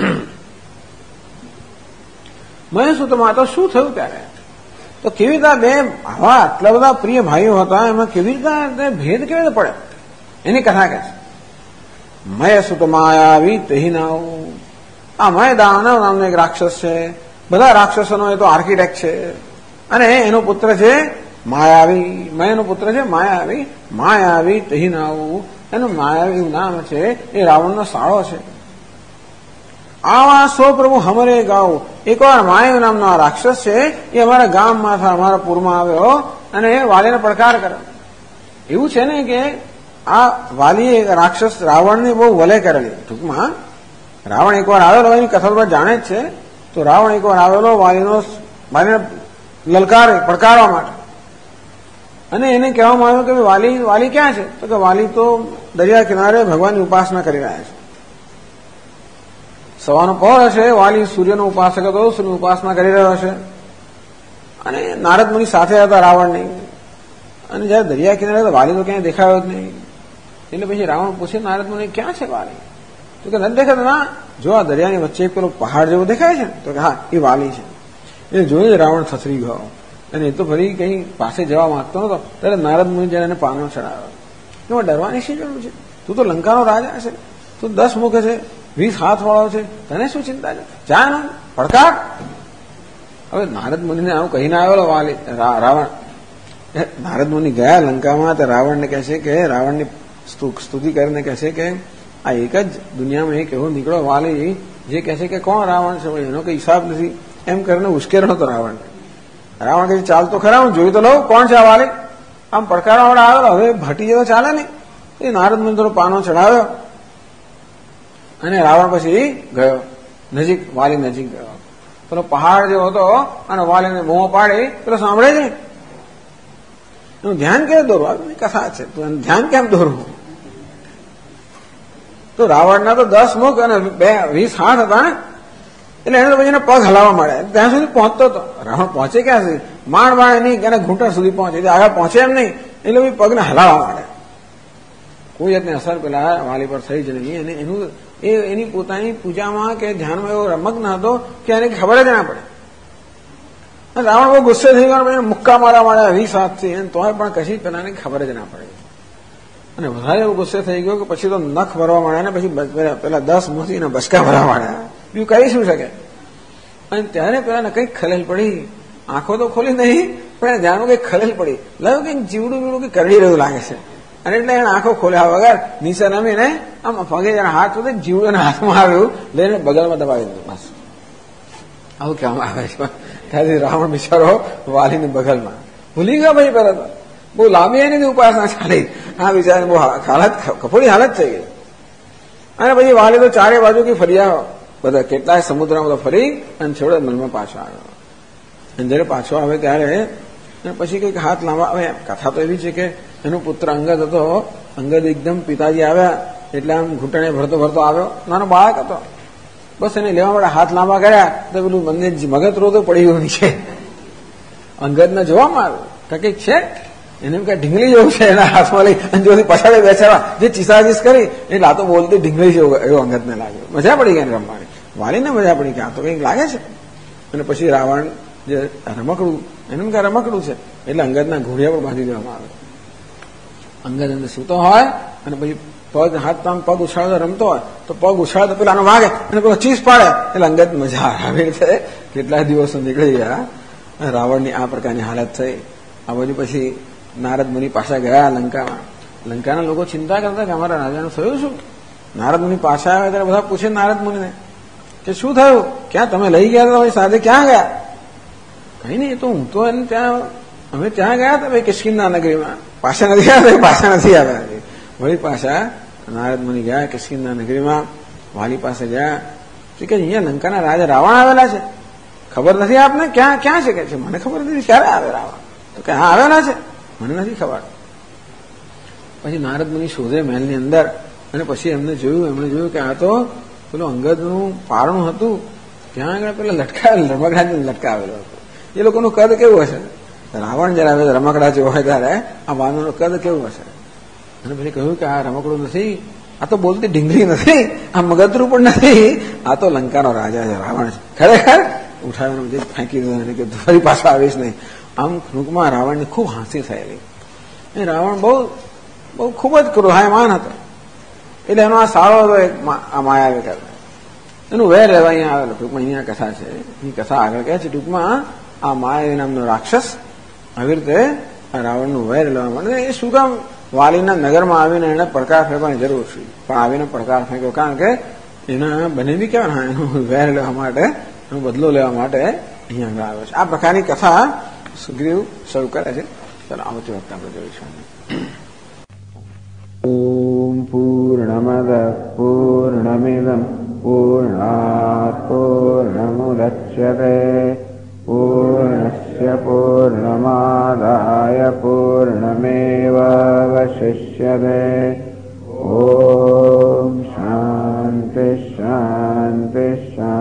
A: મને શું તો માતો શું થયું ત્યારે તો કેવી રીતે બે આવા આટલા બધા પ્રિય ભાઈઓ હતા એમાં કેવી રીતે ભેદ કેવી રીતે પડે એની કથા કહે છે. મય સુત માયાવી તેહી નાવ, આ મય દાનવ નામનો એક રાક્ષસ છે, બધા રાક્ષસોનો એ તો આર્કિટેક્ટ છે અને એનો પુત્ર છે માયાવી, મયનો પુત્ર છે માયાવી, માયાવી તેહી નાવ, એનું માયાવી નામ છે એ રાવણનો સાળો છે. આવા સો પ્રભુ હમરે ગાવ, એકવાર માયાવી નામનો આ રાક્ષસ છે એ અમારા ગામમાં અમારા પૂરમાં આવ્યો અને વાલીને પડકાર કર્યો. એવું છે ને કે આ વાલીએ રાક્ષસ રાવણને બહુ વલે કરેલી. ટૂંકમાં રાવણ એકવાર આવેલો એની કથા જાણે જ છે. તો રાવણ એકવાર આવેલો વાલીને લલકારે પડકારવા માટે અને એને કહેવામાં આવ્યું કે વાલી ક્યાં છે? તો કે વાલી તો દરિયા કિનારે ભગવાનની ઉપાસના કરી રહ્યા છે. સવારનો પહોર હશે, વાલી સૂર્યનો ઉપાસક હતો, સૂર્યની ઉપાસના કરી રહ્યો હશે. અને નારદ મુનિ સાથે હતા રાવણની. અને જયારે દરિયા કિનારે તો વાલી તો ક્યાંય દેખાયો જ નહીં. એટલે પછી રાવણ પૂછે નારદ મુનિ ક્યાં છે વાલી? તો કે નથી દેખાતો. ના, જો આ દરિયાની વચ્ચે પેલો પહાડ જેવો દેખાય છે. તો કે હા, એ વાલી છે. એ જોઈને રાવણ થથરી ગયો અને એ તો ફરી કઈ પાસે જવા માંગતો નતો. ત્યારે નારદ મુનિ જયારે એને પાનો ચડાવ્યો. એમાં ડરવાની શી જરૂર છે? તું તો લંકાનો રાજા છે, તું 10 મુખ છે, 20 હાથ વાળો છે, તને શું ચિંતા છે? જા ને પડકાર. હવે નારદ મુનિને આવું કહીને આવેલો વાલી રાવણ. નારદ મુનિ ગયા લંકામાં તો રાવણને કહે છે કે રાવણની સ્તુતિ કરીને કહે છે કે આ એક જ દુનિયામાં એક એવો નીકળો વાલી જે કહે છે કે કોણ રાવણ છે, એનો કઈ હિસાબ નથી. એમ કરીને ઉશ્કેર હતો રાવણ. રાવણ કહે ચાલ તો ખરા, હું જોઈ તો લઉં કોણ છે આ વાલી. આમ પડકારવા વાળા આવેલો. હવે ભટી તો ચાલે નહીં. એ નારદ મુનિ થોડો પાનો ચડાવ્યો અને રાવણ પછી ગયો નજીક, વાલી નજીક ગયો. પેલો પહાડ જેવો હતો અને વાલીને બૂમો પાડી પેલો સાંભળે છે. એનું ધ્યાન કેમ દોરવું? આ કથા છે, તો એનું ધ્યાન કેમ દોરવું? તો રાવણના તો 10 મુખ અને 20 હાથ હતા ને, એટલે એને તો પછી પગ હલાવવા માંડે. ત્યાં સુધી પહોંચતો હતો. રાવણ પહોંચે ક્યાં સુધી? માંડ નહીં, એને ઘૂંટણ સુધી પહોંચે. આગળ પહોંચે એમ નહીં, એટલે પછી પગને હલાવવા માંડે. કોઈ જાતની અસર પેલા વાલી પર થઈ જ નહીં. અને એનું એની પોતાની પૂજામાં કે ધ્યાનમાં એવો રમગ્ન હતો કે એને ખબર જ ના પડે. રાવણ બહુ ગુસ્સે થઈ ગયો, મુક્કા મારા માંડ્યા 20 હાથથી, તોય પણ કશી પેલાને ખબર જ ના પડે. અને વધારે એવો ગુસ્સે થઈ ગયો કે પછી તો નખ ભરવા માંડ્યા ને પછી પેલા 10 મૂકીને બસકા ભરવા માંડ્યા. બીજું કહી શું શકે? અને ત્યારે પેલાને કંઈક ખલેલ પડી. આંખો તો ખોલી નહીં, પણ ધ્યાનમાં કંઈક ખલેલ પડી. લાગ્યું કંઈક જીવડું બીવડું કંઈક કરડી રહ્યું લાગે છે. અને એટલે એને આંખો ખોલ્યા વગર નીચે નમીને આમ પગે હાથ વધે જીવડું હાથમાં આવ્યું, લઈને બગલમાં દબાવી દીધું. બસ આવું કહેવામાં આવે છે. ત્યાંથી રાવણ બિચારો વાલીની બગલમાં ભૂલી ગયો. ભાઈ પેલા તો બહુ લાંબી એની ઉપાસના ચાલી. આ બિચારાની બહુ કફોડી હાલત થઈ ગઈ. અને પછી વાલી તો ચારે બાજુથી ફર્યા, બધા કેટલાય સમુદ્રમાં બધા ફરી અને છેવડે મનમાં પાછો આવ્યો. અને જયારે પાછો આવે ત્યારે પછી કંઈક હાથ લાંબા. હવે કથા તો એવી છે કે એનો પુત્ર અંગદ હતો. અંગદ એકદમ પિતાજી આવ્યા એટલે આમ ઘૂંટણે ભરતો ભરતો આવ્યો. નાનો બાળક હતો. બસ એને લેવા માટે હાથ લાંબા કર્યા તો પેલું મને મગજરો તો પડી ગયું છે. અંગદને જોવામાં આવ્યું કે કંઈક છે, એને એમ કે ઢીંગલી જેવું છે એના હાથમાં લઈ અને જોથી પછાડે બેસાડવા જે ચીસાચીસ કરી એટલે આ તો બોલતી ઢીંગલી જેવું એવું અંગદને લાગ્યું. મજા પડી ગઈ રમવાની. વાલીને મજા પડી કે આ તો કંઈક લાગે છે. અને પછી રાવણ જે રમકડું, એનું કે રમકડું છે એટલે અંગદના ઘોડિયા પર બાંધી દેવામાં આવે. અંગદ અંદર સૂતો હોય અને પછી પગ હાથ પગ ઉછાળતો રમતો હોય તો પગ ઉછાળતો પેલાનો વાગે અને પેલો ચીસ પાડે એટલે અંગદ મજા આવે. રીતે કેટલાય દિવસો નીકળી ગયા. રાવણની આ પ્રકારની હાલત થઈ. આ બાજુ પછી નારદ મુનિ પાછા ગયા લંકામાં. લંકાના લોકો ચિંતા કરતા કે અમારા રાજાનું થયું શું? નારદ મુનિ પાછા આવ્યા ત્યારે બધા પૂછે નારદ મુનિને કે શું થયું, ક્યાં તમે લઈ ગયા હતા સાથે, ક્યાં ગયા? કઈ નહીં, તો હું તો એને ત્યાં અમે ત્યાં ગયા હતા ભાઈ કિષ્કિંધા નગરીમાં. પાછા નથી આવ્યા, પાછા નથી આવ્યા. વળી પાછા નારદ મુનિ ગયા કિષ્કિંધા નગરીમાં. વાલી પાસે ગયા કે અહીંયા લંકાના રાજા રાવણ આવેલા છે, ખબર નથી આપને? ક્યાં ક્યાં છે? કે છે મને ખબર નથી. ક્યારે આવે રાવણ? તો કે હા આવેલા છે, મને નથી ખબર. પછી નારદ મુનિ શોધે મહેલની અંદર અને પછી એમણે જોયું કે આ તો પેલું અંગદનું પારણું હતું. ત્યાં આગળ પેલા રમકડા લટકાવેલો હતો. એ લોકોનું કદ કેવું હશે? રાવણ જયારે આવે રમકડા જેવો હોય ત્યારે આ વાનરનું કદ કેવું હશે? અને પછી કહ્યું કે આ રમકડું નથી, આ તો બોલતી ઢીંગલી નથી, આ મગદરું પણ નથી, આ તો લંકાનો રાજા છે, રાવણ છે. ખરેખર ઉઠાવીને ફેંકી દીધું કે ફરી પાછો આવીશ નહીં. આમ ટૂંકમાં રાવણની ખૂબ હાંસી થયેલી. એ રાવણ બહુ ખૂબ જ ક્રોધાયમાન હતો. એટલે એનો આ સારો હતો એક આ માયા વિકાર એનું વેર રહેવા અહીંયા આવેલો. ટૂંકમાં અહીંયા કથા છે, એ કથા આગળ કહે છે. ટૂંકમાં આ માયા નામનો રાક્ષસ આવી રીતે રાવણનું વેર લેવા માટે એ શું કામ વાલીના નગરમાં આવીને એને પડકાર ફેંકવાની જરૂર છે, પણ આવીને પડકાર ફેંક્યો કારણ કે એના બને બી કહેવાય એનું વેર લેવા માટે, એનો બદલો લેવા માટે અહીંયા આગળ આવે છે. આ પ્રકારની કથા સુગ્રીવ શરૂ કરે છે. ચાલો આવતી વખતે આપણે જોઈશું. ઓમ પૂર્ણમદ પૂર્ણમિદં પૂર્ણાત પૂર્ણમુદચ્યતે પૂર્ણસ્ય પૂર્ણમાદાય પૂર્ણમેવાવશિષ્યતે. ઓમ શાંતિ શાંતિ શાંતિ.